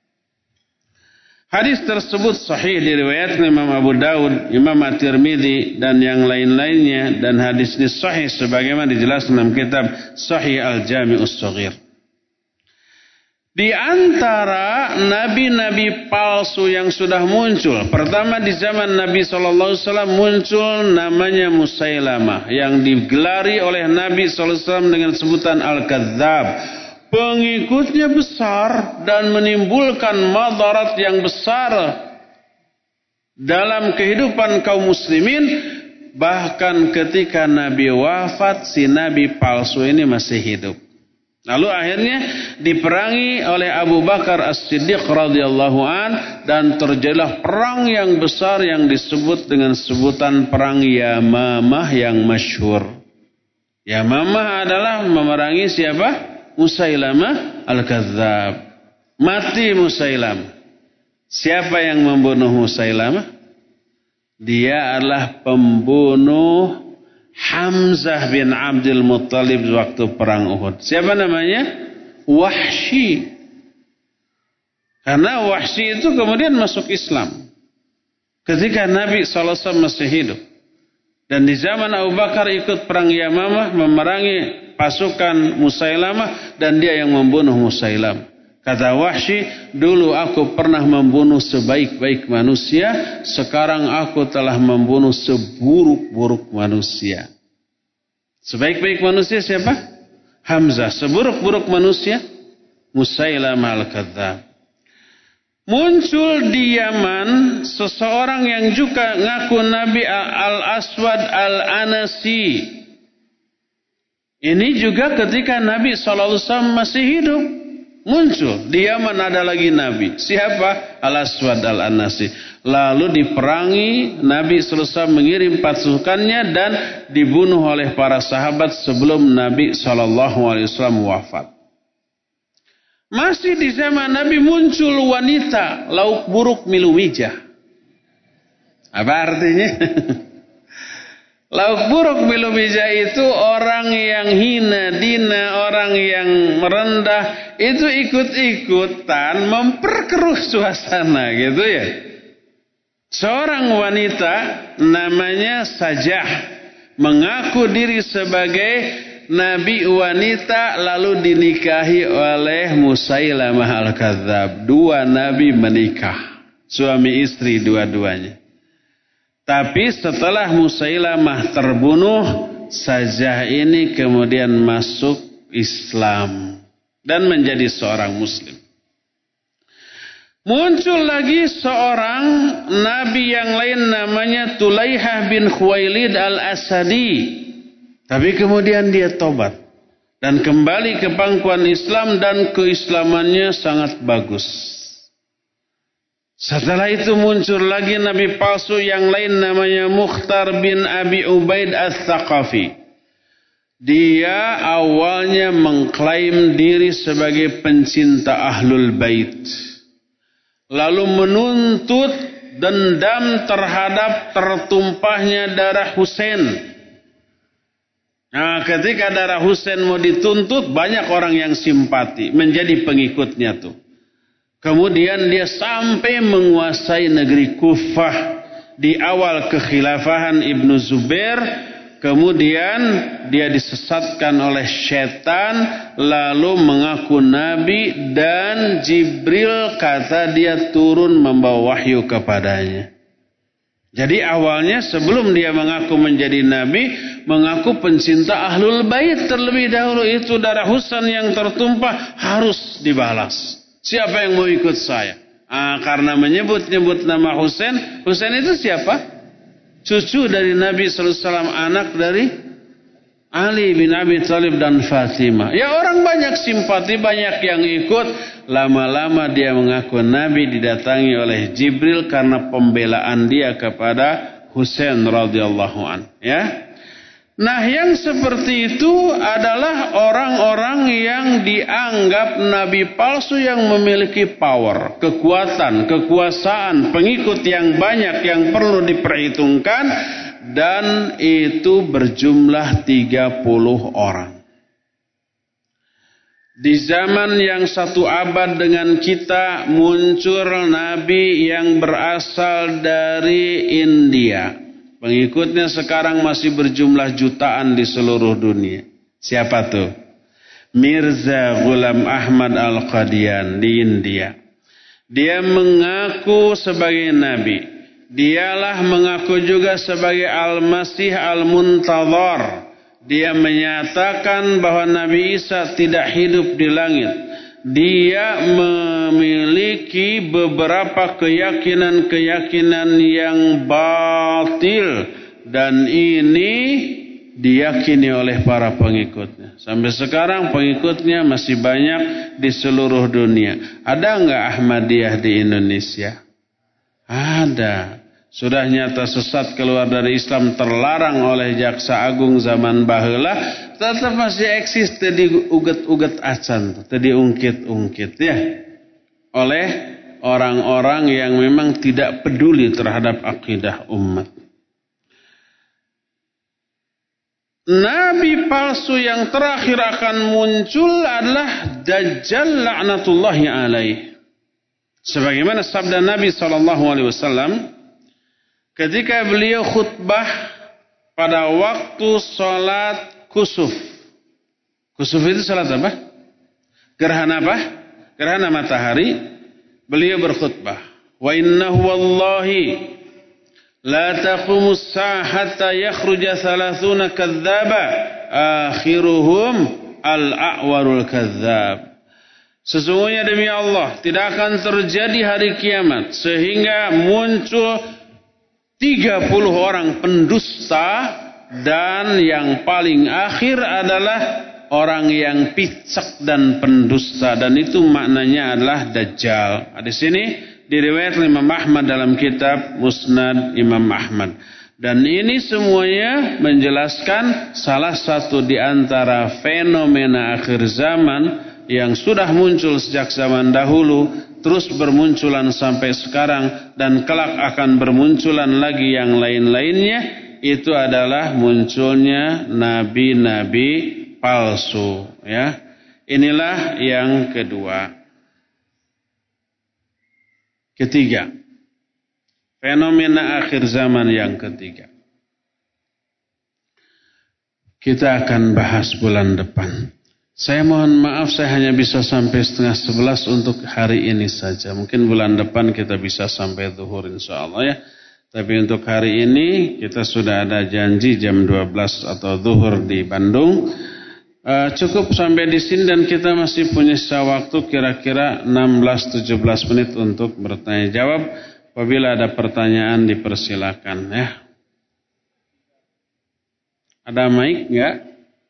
Hadis tersebut sahih diriwayatkan Imam Abu Daud, Imam At-Tirmidzi dan yang lain-lainnya, dan hadis ini sahih sebagaimana dijelaskan dalam kitab Sahih Al-Jami'us Shaghir. Di antara nabi-nabi palsu yang sudah muncul, pertama di zaman Nabi sallallahu alaihi wasallam muncul namanya Musailamah yang digelari oleh Nabi sallallahu alaihi wasallam dengan sebutan Al-Kadzab. Pengikutnya besar dan menimbulkan madarat yang besar dalam kehidupan kaum muslimin. Bahkan ketika Nabi wafat, si Nabi palsu ini masih hidup. Lalu akhirnya diperangi oleh Abu Bakar As-Siddiq radhiyallahu an, dan terjadilah perang yang besar yang disebut dengan sebutan perang Yamamah yang masyhur. Yamamah adalah memerangi siapa? Musailamah Al-Kadzab. Mati Musailamah. Siapa yang membunuh Musailamah? Dia adalah pembunuh Hamzah bin Abdul Muttalib waktu perang Uhud. Siapa namanya? Wahsy. Karena Wahsy itu kemudian masuk Islam ketika Nabi sallallahu alaihi wasallam masih hidup. Dan di zaman Abu Bakar ikut perang Yamamah memerangi pasukan Musailamah, dan dia yang membunuh Musailamah. Kata Wahsy, dulu aku pernah membunuh sebaik-baik manusia, sekarang aku telah membunuh seburuk-buruk manusia. Sebaik-baik manusia siapa? Hamzah. Seburuk-buruk manusia? Musailamah al-Kadzdzab. Muncul di Yaman seseorang yang juga ngaku Nabi, Al-Aswad Al-Anasi. Ini juga ketika Nabi shallallahu alaihi wasallam masih hidup. Muncul di Yaman ada lagi Nabi. Siapa? Al-Aswad Al-Anasi. Lalu diperangi, Nabi shallallahu alaihi wasallam mengirim pasukannya dan dibunuh oleh para sahabat sebelum Nabi shallallahu alaihi wasallam wafat. Masih di zaman Nabi muncul wanita lauk buruk miluwijah. Apa artinya? Lauk buruk miluwijah itu orang yang hina dina, orang yang merendah, itu ikut-ikutan memperkeruh suasana gitu ya. Seorang wanita namanya Sajah mengaku diri sebagai nabi wanita lalu dinikahi oleh Musailamah al-Kadzdzab. Dua nabi menikah, suami istri dua-duanya. Tapi setelah Musailamah terbunuh, Sajah ini kemudian masuk Islam dan menjadi seorang muslim. Muncul lagi seorang nabi yang lain namanya Tulaihah bin Khuwailid al-Asadi. Tapi kemudian dia tobat dan kembali ke pangkuan Islam dan keislamannya sangat bagus. Setelah itu muncul lagi nabi palsu yang lain namanya Mukhtar bin Abi Ubaid Ats-Tsaqafi. Dia awalnya mengklaim diri sebagai pencinta Ahlul Bait. Lalu menuntut dendam terhadap tertumpahnya darah Husain. Nah, ketika darah Husain mau dituntut, banyak orang yang simpati menjadi pengikutnya tuh. Kemudian dia sampai menguasai negeri Kufah di awal kekhilafahan Ibnu Zubair. Kemudian dia disesatkan oleh setan lalu mengaku nabi dan Jibril kata dia turun membawa wahyu kepadanya. Jadi awalnya sebelum dia mengaku menjadi nabi, mengaku pencinta Ahlul Bait terlebih dahulu. Itu darah Husain yang tertumpah harus dibalas. Siapa yang mau ikut saya? Ah, karena menyebut-nyebut nama Husain. Husain itu siapa? Cucu dari Nabi sallallahu alaihi wasallam, anak dari Ali bin Abi Thalib dan Fatimah. Ya, orang banyak simpati, banyak yang ikut. Lama-lama dia mengaku Nabi, didatangi oleh Jibril karena pembelaan dia kepada Husain radhiyallahu an. Ya. Nah, yang seperti itu adalah orang-orang yang dianggap nabi palsu yang memiliki power, kekuatan, kekuasaan, pengikut yang banyak yang perlu diperhitungkan, dan itu berjumlah tiga puluh orang. Di zaman yang satu abad dengan kita muncul nabi yang berasal dari India. Pengikutnya sekarang masih berjumlah jutaan di seluruh dunia. Siapa tuh? Mirza Ghulam Ahmad Al-Qadian di India. Dia mengaku sebagai nabi. Dialah mengaku juga sebagai Al-Masih Al-Muntadhar. Dia menyatakan bahwa Nabi Isa tidak hidup di langit. Dia memiliki beberapa keyakinan-keyakinan yang batil dan ini diyakini oleh para pengikutnya. Sampai sekarang pengikutnya masih banyak di seluruh dunia. Ada enggak Ahmadiyah di Indonesia? Ada. Sudah nyata sesat keluar dari Islam, terlarang oleh Jaksa Agung zaman baheula, tetap masih eksis, tadi uget-uget acan, tadi ungkit-ungkit ya, oleh orang-orang yang memang tidak peduli terhadap akidah umat. Nabi palsu yang terakhir akan muncul adalah Dajjal laknatullahi alaih. Sebagaimana sabda Nabi sallallahu alaihi wasallam ketika beliau khutbah pada waktu sholat kusuf. Kusuf itu sholat apa? Gerhana apa? gerhana matahari, beliau berkhutbah, wa innahu wallahi la taqumu as-sa'a hatta yakhruja thalathuna kadzdzaba akhiruhum al-a'warul kadzdzab. Sesungguhnya demi Allah tidak akan terjadi hari kiamat sehingga muncul tiga puluh orang pendusta, dan yang paling akhir adalah orang yang picek dan pendusta, dan itu maknanya adalah Dajjal. Di sini diriwayatkan Imam Ahmad dalam kitab Musnad Imam Ahmad. Dan ini semuanya menjelaskan salah satu di antara fenomena akhir zaman yang sudah muncul sejak zaman dahulu, terus bermunculan sampai sekarang, dan kelak akan bermunculan lagi yang lain-lainnya, itu adalah munculnya nabi-nabi palsu. Ya, inilah yang kedua. Ketiga, fenomena akhir zaman yang ketiga, kita akan bahas bulan depan. Saya mohon maaf, saya hanya bisa sampai setengah sebelas untuk hari ini saja. Mungkin bulan depan kita bisa sampai zuhur insya Allah ya. Tapi untuk hari ini kita sudah ada janji jam dua belas atau zuhur di Bandung. Uh, cukup sampai di sini, dan kita masih punya sisa waktu kira-kira enam belas tujuh belas menit untuk bertanya jawab. Apabila ada pertanyaan dipersilakan ya. Ada mic enggak?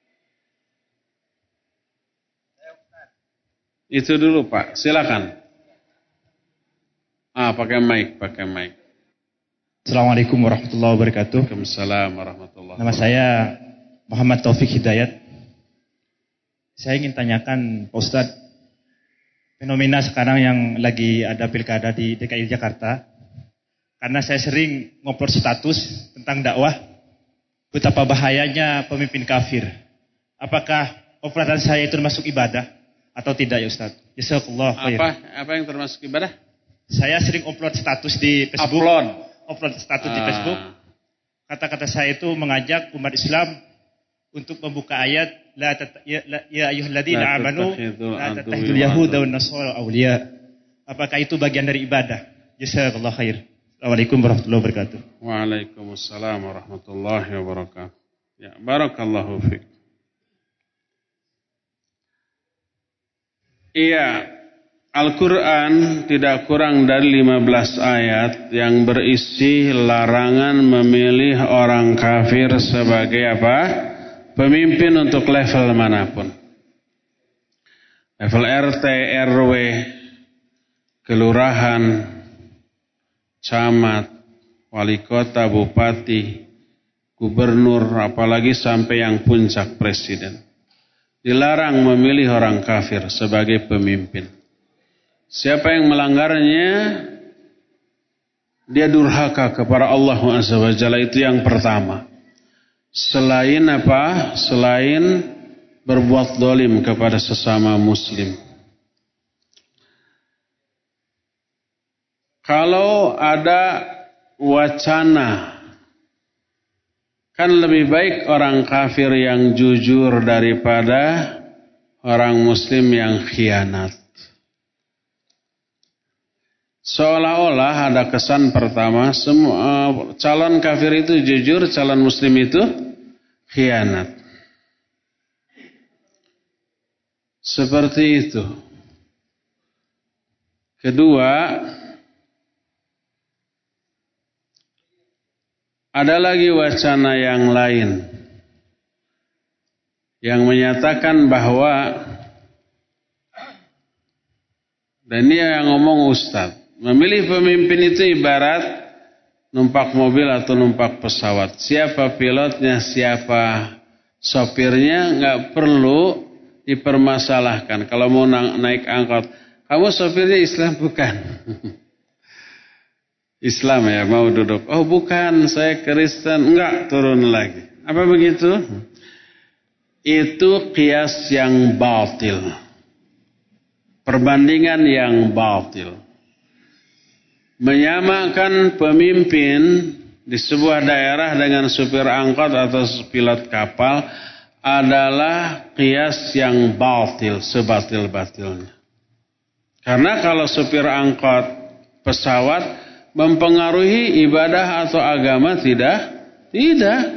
Itu dulu Pak, silakan. Ah, pakai mic, pakai mic. Assalamualaikum warahmatullahi wabarakatuh. Waalaikumsalam warahmatullahi wabarakatuh. Nama saya Muhammad Taufik Hidayat. Saya ingin tanyakan Pak Ustadz, fenomena sekarang yang lagi ada pilkada di D K I Jakarta, karena saya sering ngupload status tentang dakwah, betapa bahayanya pemimpin kafir. Apakah uploadan saya itu termasuk ibadah atau tidak ya Ustaz? Jazakallah khair. Apa apa yang termasuk ibadah? Saya sering upload status di Facebook. Upload, upload status ah. di Facebook. Kata-kata saya itu mengajak umat Islam untuk membuka ayat la ya, ya ayyuhalladzina amanu la tattakhidul yahuda wan nasara awliya. Apakah itu bagian dari ibadah? Jazakallah khair. Assalamualaikum warahmatullahi wabarakatuh. Waalaikumsalam warahmatullahi wabarakatuh. Ya, barakallahu fiik. Iya, Al-Quran tidak kurang dari lima belas ayat yang berisi larangan memilih orang kafir sebagai apa? Pemimpin untuk level manapun. Level R T, R W, kelurahan, camat, wali kota, bupati, gubernur, apalagi sampai yang puncak presiden. Dilarang memilih orang kafir sebagai pemimpin. Siapa yang melanggarnya, dia durhaka kepada Allah Azza wa Jalla, itu yang pertama. Selain apa? Selain berbuat dolim kepada sesama muslim. Kalau ada wacana, kan lebih baik orang kafir yang jujur daripada orang muslim yang khianat. Seolah-olah ada kesan pertama, semua calon kafir itu jujur, calon muslim itu khianat. Seperti itu. Kedua, ada lagi wacana yang lain yang menyatakan bahwa, dan ini yang ngomong Ustadz, memilih pemimpin itu ibarat numpak mobil atau numpak pesawat. Siapa pilotnya, siapa sopirnya nggak perlu dipermasalahkan. Kalau mau naik angkot, kamu sopirnya Islam bukan? Islam ya, mau duduk. Oh bukan, saya Kristen. Enggak, turun lagi. Apa begitu? Itu qiyas yang batil. Perbandingan yang batil. Menyamakan pemimpin di sebuah daerah dengan supir angkot atau pilot kapal adalah qiyas yang batil, sebatil-batilnya. Karena kalau supir angkot, pesawat mempengaruhi ibadah atau agama tidak? Tidak.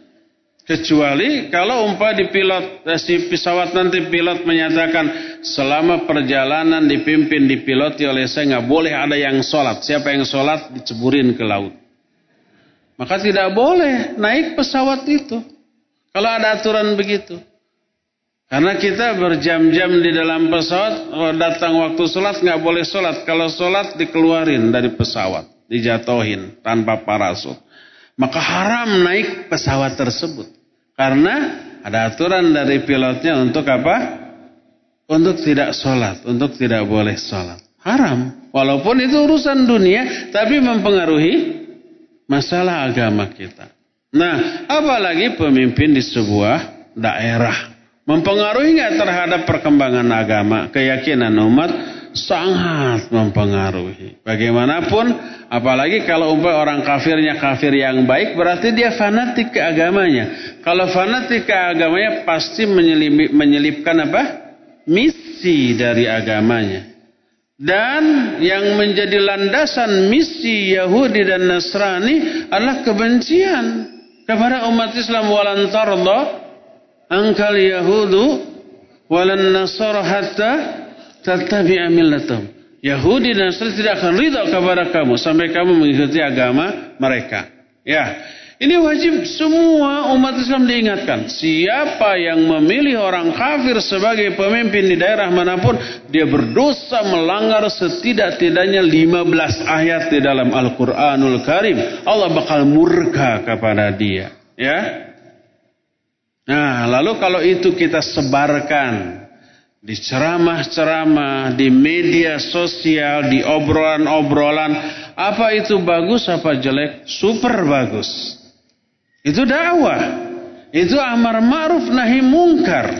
Kecuali kalau umpah di pilot, eh, si pesawat nanti pilot menyatakan selama perjalanan dipimpin dipiloti oleh saya nggak boleh ada yang sholat. Siapa yang sholat diceburin ke laut. Maka tidak boleh naik pesawat itu. Kalau ada aturan begitu. Karena kita berjam-jam di dalam pesawat, kalau datang waktu sholat nggak boleh sholat. Kalau sholat dikeluarin dari pesawat, dijatuhin tanpa parasut. Maka haram naik pesawat tersebut. Karena ada aturan dari pilotnya untuk apa? Untuk tidak sholat, untuk tidak boleh sholat. Haram. Walaupun itu urusan dunia, tapi mempengaruhi masalah agama kita. Nah, apalagi pemimpin di sebuah daerah. Mempengaruhi nggak terhadap perkembangan agama, keyakinan umat? Sangat mempengaruhi. Bagaimanapun, apalagi kalau umpah orang kafirnya kafir yang baik, berarti dia fanatik ke agamanya. Kalau fanatik ke agamanya, pasti menyelip, menyelipkan apa? Misi dari agamanya. Dan yang menjadi landasan misi Yahudi dan Nasrani adalah kebencian kepada umat Islam. Walan tarda angkal Yahudu walan Nasara hatta tattabi'a millatahum. Yahudi dan Nasrani tidak akan ridha kepada kamu sampai kamu mengikuti agama mereka. Ya, ini wajib semua umat Islam diingatkan. Siapa yang memilih orang kafir sebagai pemimpin di daerah manapun, dia berdosa melanggar setidak-tidaknya lima belas ayat di dalam Al-Qur'anul Karim. Allah bakal murka kepada dia. Ya. Nah, lalu kalau itu kita sebarkan di ceramah-ceramah, di media sosial, di obrolan-obrolan, apa itu bagus apa jelek? Super bagus. Itu dakwah. Itu amar ma'ruf nahi mungkar.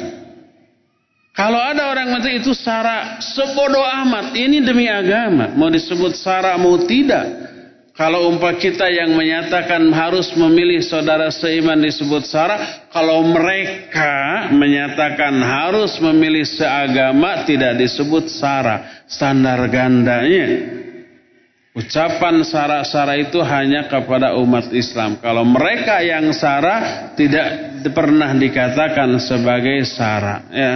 Kalau ada orang mengatakan itu sara, sebodoh amat, ini demi agama. Mau disebut sara mau tidak. Kalau umpah kita yang menyatakan harus memilih saudara seiman disebut sara, kalau mereka menyatakan harus memilih seagama tidak disebut sara. Standar gandanya. Ucapan sara-sara itu hanya kepada umat Islam. Kalau mereka yang sara tidak pernah dikatakan sebagai sara. Ya.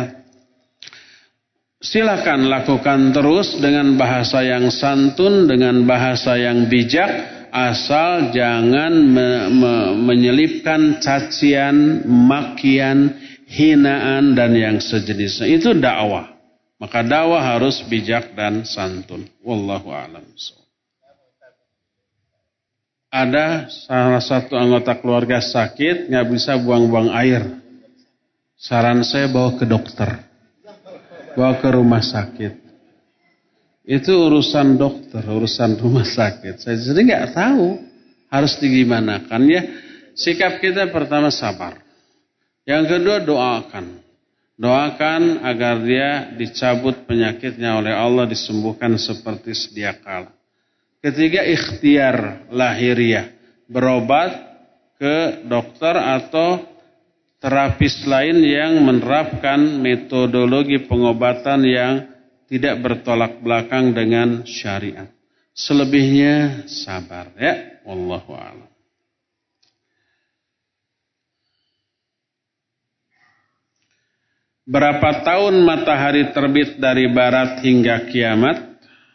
Silakan lakukan terus dengan bahasa yang santun, dengan bahasa yang bijak, asal jangan me me menyelipkan cacian, makian, hinaan dan yang sejenisnya. Itu dakwah. Maka dakwah harus bijak dan santun. Wallahu a'lam. Ada salah satu anggota keluarga sakit, nggak bisa buang-buang air. Saran saya bawa ke dokter. Bawa ke rumah sakit. Itu urusan dokter, urusan rumah sakit. Saya jadi nggak tahu harus digimanakan ya. Sikap kita pertama sabar. Yang kedua doakan. Doakan agar dia dicabut penyakitnya oleh Allah, disembuhkan seperti sedia kala. Ketiga ikhtiar lahiriah. Berobat ke dokter atau terapis lain yang menerapkan metodologi pengobatan yang tidak bertolak belakang dengan syariat. Selebihnya sabar ya. Wallahu a'lam. Berapa tahun matahari terbit dari barat hingga kiamat?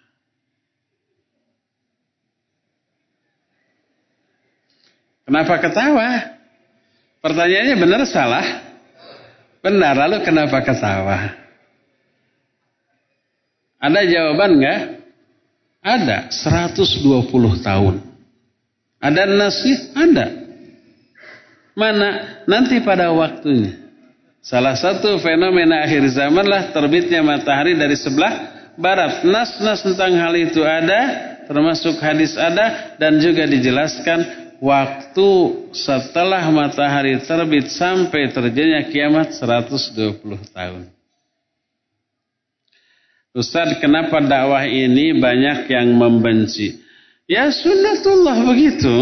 Kenapa ketawa? Pertanyaannya benar salah? Benar, lalu kenapa ketawa? Ada jawaban enggak? Ada, seratus dua puluh tahun. Ada nasih? Ada. Mana? Nanti pada waktunya. Salah satu fenomena akhir zaman lah terbitnya matahari dari sebelah barat. Nas-nas tentang hal itu ada, termasuk hadis ada, dan juga dijelaskan waktu setelah matahari terbit sampai terjadinya kiamat seratus dua puluh tahun. Ustaz, kenapa dakwah ini banyak yang membenci? Ya sunnatullah begitu.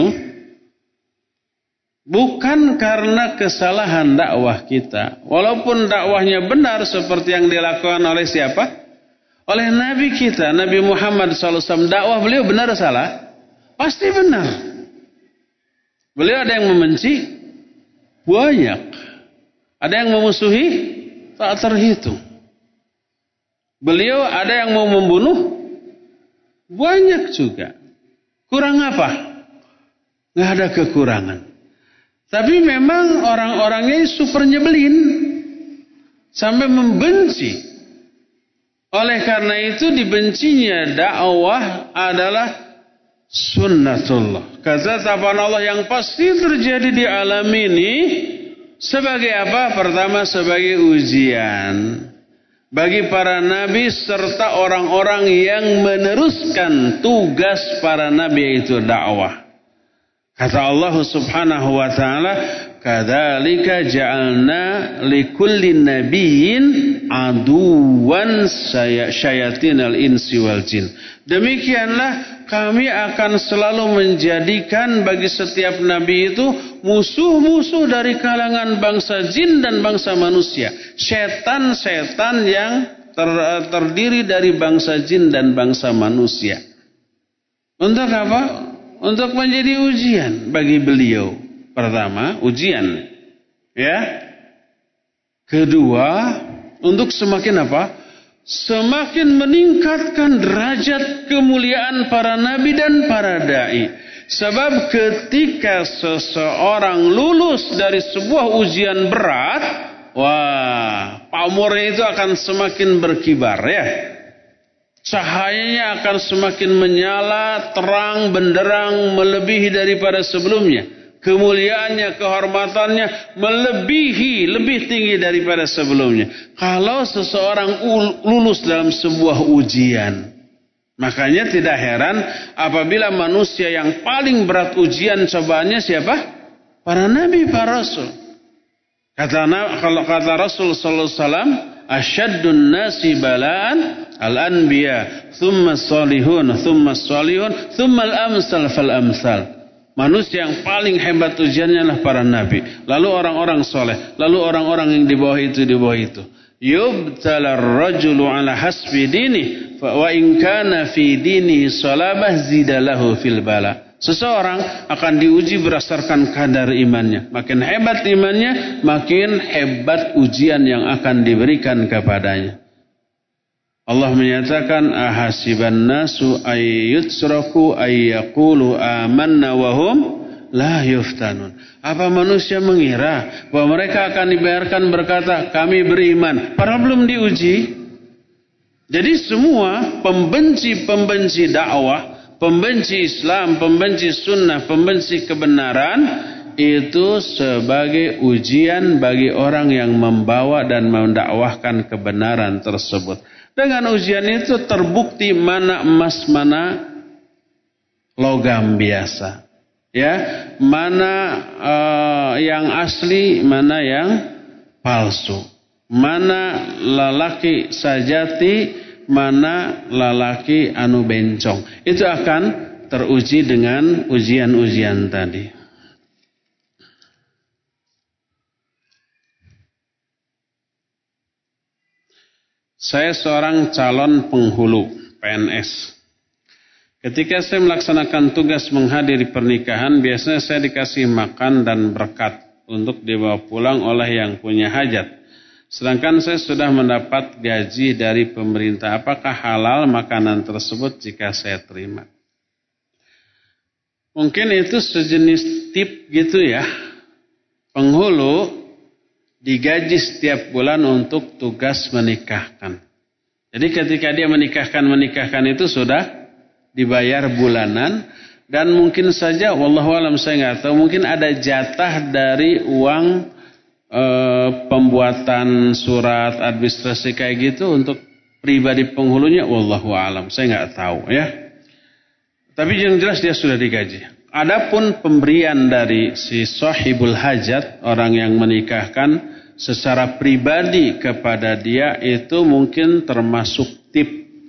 Bukan karena kesalahan dakwah kita. Walaupun dakwahnya benar seperti yang dilakukan oleh siapa? oleh Nabi kita, Nabi Muhammad shallallahu alaihi wasallam, dakwah beliau benar atau salah? Pasti benar. Beliau ada yang membenci? Banyak. Ada yang memusuhi? Tak terhitung. Beliau ada yang mau membunuh? Banyak juga. Kurang apa? Nggak ada kekurangan. Tapi memang orang-orangnya super nyebelin. Sampai membenci. Oleh karena itu dibencinya dakwah adalah sunnatullah. Ketetapan Allah yang pasti terjadi di alam ini. Sebagai apa? Pertama sebagai ujian. Bagi para nabi serta orang-orang yang meneruskan tugas para nabi, yaitu dakwah. Kata Allah subhanahu wa ta'ala, kadzalika ja'alna likulli nabiyyin aduwan syayatinal insi wal jin. Demikianlah kami akan selalu menjadikan bagi setiap nabi itu musuh-musuh dari kalangan bangsa jin dan bangsa manusia. Setan-setan yang ter, terdiri dari bangsa jin dan bangsa manusia. Untuk apa? Untuk menjadi ujian bagi beliau. Pertama, ujian. Ya. Kedua, untuk semakin apa? Semakin meningkatkan derajat kemuliaan para nabi dan para da'i. Sebab ketika seseorang lulus dari sebuah ujian berat, wah, pamornya itu akan semakin berkibar, ya. Cahayanya akan semakin menyala, terang, benderang, melebihi daripada sebelumnya. Kemuliaannya, kehormatannya melebihi, lebih tinggi daripada sebelumnya. Kalau seseorang lulus dalam sebuah ujian, makanya tidak heran apabila manusia yang paling berat ujian cobaannya siapa? Para nabi, para rasul. Kata kalau kata Rasul sallallahu alaihi wasallam, asyaddun nasi balaan al-anbiya, thumma salihun, thumma salihun, thumma al-amsal fal amsal. Manusia yang paling hebat ujiannya adalah para nabi, lalu orang-orang soleh, lalu orang-orang yang di bawah itu di bawah itu. Yubtalar rajulu ala hasbi dini, wa in kana fi dini salabah zidalahu fil bala. Seseorang akan diuji berdasarkan kadar imannya. Makin hebat imannya, makin hebat ujian yang akan diberikan kepadanya. Allah menyatakan, ahasiban nasu ayyutsraku ayyaqulu amanna wahum la yuftanun. Apa manusia mengira bahwa mereka akan dibiarkan berkata kami beriman, padahal belum diuji? Jadi semua pembenci-pembenci dakwah, pembenci Islam, pembenci sunnah, pembenci kebenaran, itu sebagai ujian bagi orang yang membawa dan mendakwahkan kebenaran tersebut. Dengan ujian itu terbukti mana emas, mana logam biasa. Ya, mana uh, yang asli, mana yang palsu. Mana lelaki sajati, mana lelaki anu bencong. Itu akan teruji dengan ujian-ujian tadi. Saya seorang calon penghulu P N S. Ketika saya melaksanakan tugas menghadiri pernikahan, biasanya saya dikasih makan dan berkat untuk dibawa pulang oleh yang punya hajat. Sedangkan saya sudah mendapat gaji dari pemerintah. Apakah halal makanan tersebut jika saya terima? Mungkin itu sejenis tip gitu ya. Penghulu digaji setiap bulan untuk tugas menikahkan. Jadi ketika dia menikahkan-menikahkan itu sudah dibayar bulanan. Dan mungkin saja, wallahu alam saya nggak tahu, mungkin ada jatah dari uang e, pembuatan surat administrasi kayak gitu untuk pribadi penghulunya, wallahu alam saya nggak tahu ya. Tapi yang jelas dia sudah digaji. Adapun pemberian dari si sahibul hajat, orang yang menikahkan secara pribadi kepada dia, itu mungkin termasuk tip.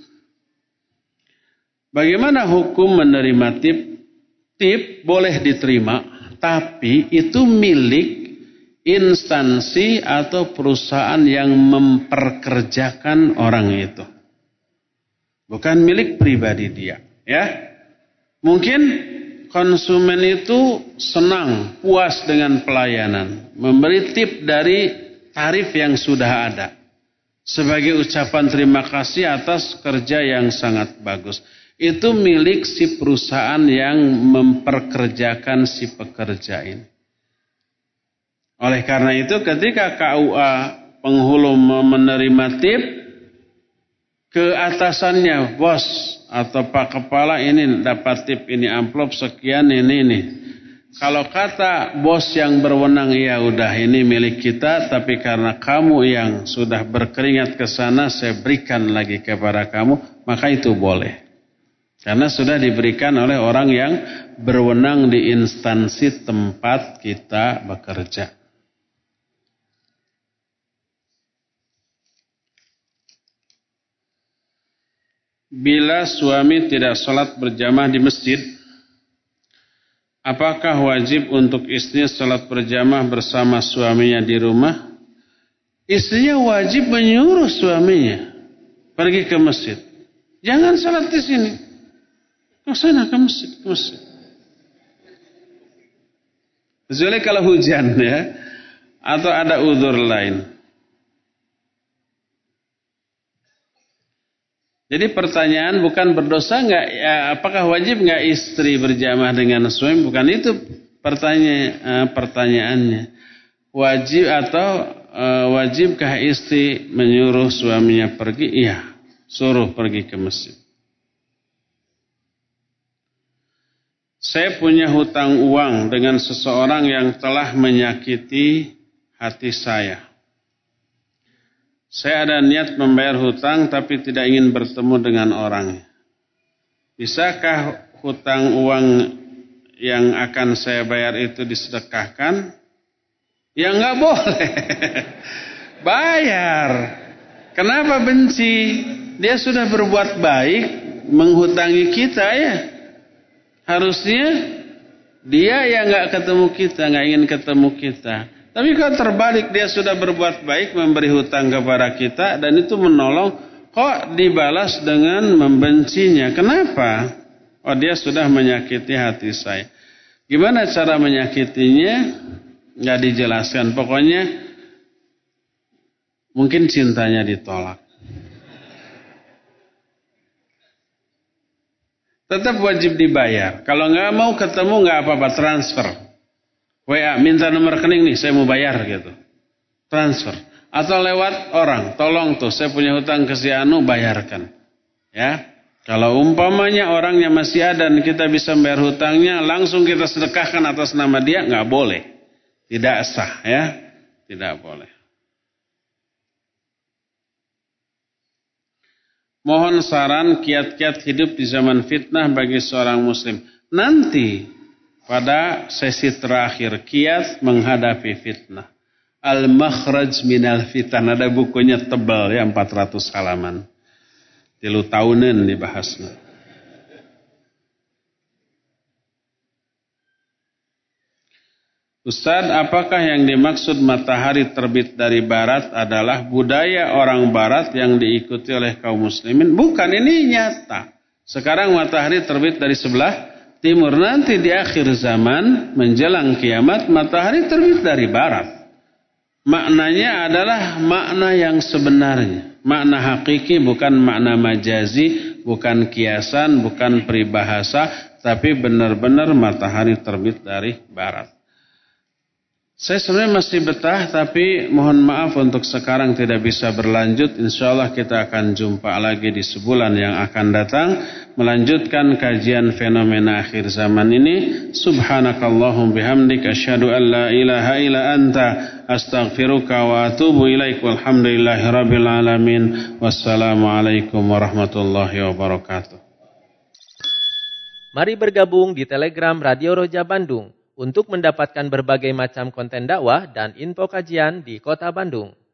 Bagaimana hukum menerima tip? Tip boleh diterima, tapi itu milik instansi atau perusahaan yang memperkerjakan orang itu. bukan milik pribadi dia. Ya, mungkin konsumen itu senang, puas dengan pelayanan, memberi tip dari tarif yang sudah ada sebagai ucapan terima kasih atas kerja yang sangat bagus. Itu milik si perusahaan yang memperkerjakan si pekerja ini. Oleh karena itu ketika K U A penghulu menerima tip, ke atasannya, bos atau pak kepala, ini dapat tip, ini amplop sekian, ini ini. Kalau kata bos yang berwenang, ya udah ini milik kita, tapi karena kamu yang sudah berkeringat ke sana, saya berikan lagi kepada kamu, maka itu boleh. Karena sudah diberikan oleh orang yang berwenang di instansi tempat kita bekerja. Bila suami tidak sholat berjamaah di masjid, apakah wajib untuk istrinya sholat berjamaah bersama suaminya di rumah? Istrinya wajib menyuruh suaminya pergi ke masjid. Jangan sholat di sini. Ke sana, ke masjid, ke masjid. Kecuali kalau hujan ya, atau ada udzur lain. Jadi pertanyaan bukan berdosa nggak, ya, apakah wajib nggak istri berjamaah dengan suami? Bukan itu pertanyaan, pertanyaannya. Wajib atau e, wajibkah istri menyuruh suaminya pergi? Iya, suruh pergi ke masjid. Saya punya hutang uang dengan seseorang yang telah menyakiti hati saya. Saya ada niat membayar hutang tapi tidak ingin bertemu dengan orangnya. Bisakah hutang uang yang akan saya bayar itu disedekahkan? Ya enggak boleh. Bayar. Kenapa benci? Dia sudah berbuat baik menghutangi kita ya. Harusnya dia yang enggak ketemu kita, enggak ingin ketemu kita. Tapi kalau terbalik dia sudah berbuat baik memberi hutang kepada kita dan itu menolong, kok dibalas dengan membencinya? Kenapa? Oh, dia sudah menyakiti hati saya. Gimana cara menyakitinya? Nggak dijelaskan. Pokoknya mungkin cintanya ditolak. Tetap wajib dibayar. Kalau nggak mau ketemu nggak apa-apa, transfer. W A, minta nomor rekening nih, saya mau bayar gitu. Transfer. Atau lewat orang, tolong tuh, saya punya hutang ke si Anu, bayarkan. Ya, kalau umpamanya orangnya masih ada dan kita bisa bayar hutangnya, langsung kita sedekahkan atas nama dia, nggak boleh. Tidak sah, ya. Tidak boleh. Mohon saran kiat-kiat hidup di zaman fitnah bagi seorang muslim. Nanti pada sesi terakhir, kiat menghadapi fitnah. Al-Makhraj minal fitan. Ada bukunya tebal ya, empat ratus halaman. Tilu tahunan dibahasnya. Ustaz, apakah yang dimaksud matahari terbit dari barat adalah budaya orang barat yang diikuti oleh kaum muslimin? Bukan, ini nyata. Sekarang matahari terbit dari sebelah timur, nanti di akhir zaman menjelang kiamat matahari terbit dari barat. Maknanya adalah makna yang sebenarnya, makna hakiki, bukan makna majazi, bukan kiasan, bukan peribahasa, tapi benar-benar matahari terbit dari barat. Saya sebenarnya masih betah, tapi mohon maaf untuk sekarang tidak bisa berlanjut. Insya Allah kita akan jumpa lagi di sebulan yang akan datang, melanjutkan kajian fenomena akhir zaman ini. Subhanakallahum bihamdik, asyhadu an la ilaha illa anta, astaghfiruka wa atubu ilaik, walhamdulillahi rabbil alamin. Wassalamualaikum warahmatullahi wabarakatuh. Mari bergabung di Telegram Radio Roja Bandung untuk mendapatkan berbagai macam konten dakwah dan info kajian di Kota Bandung.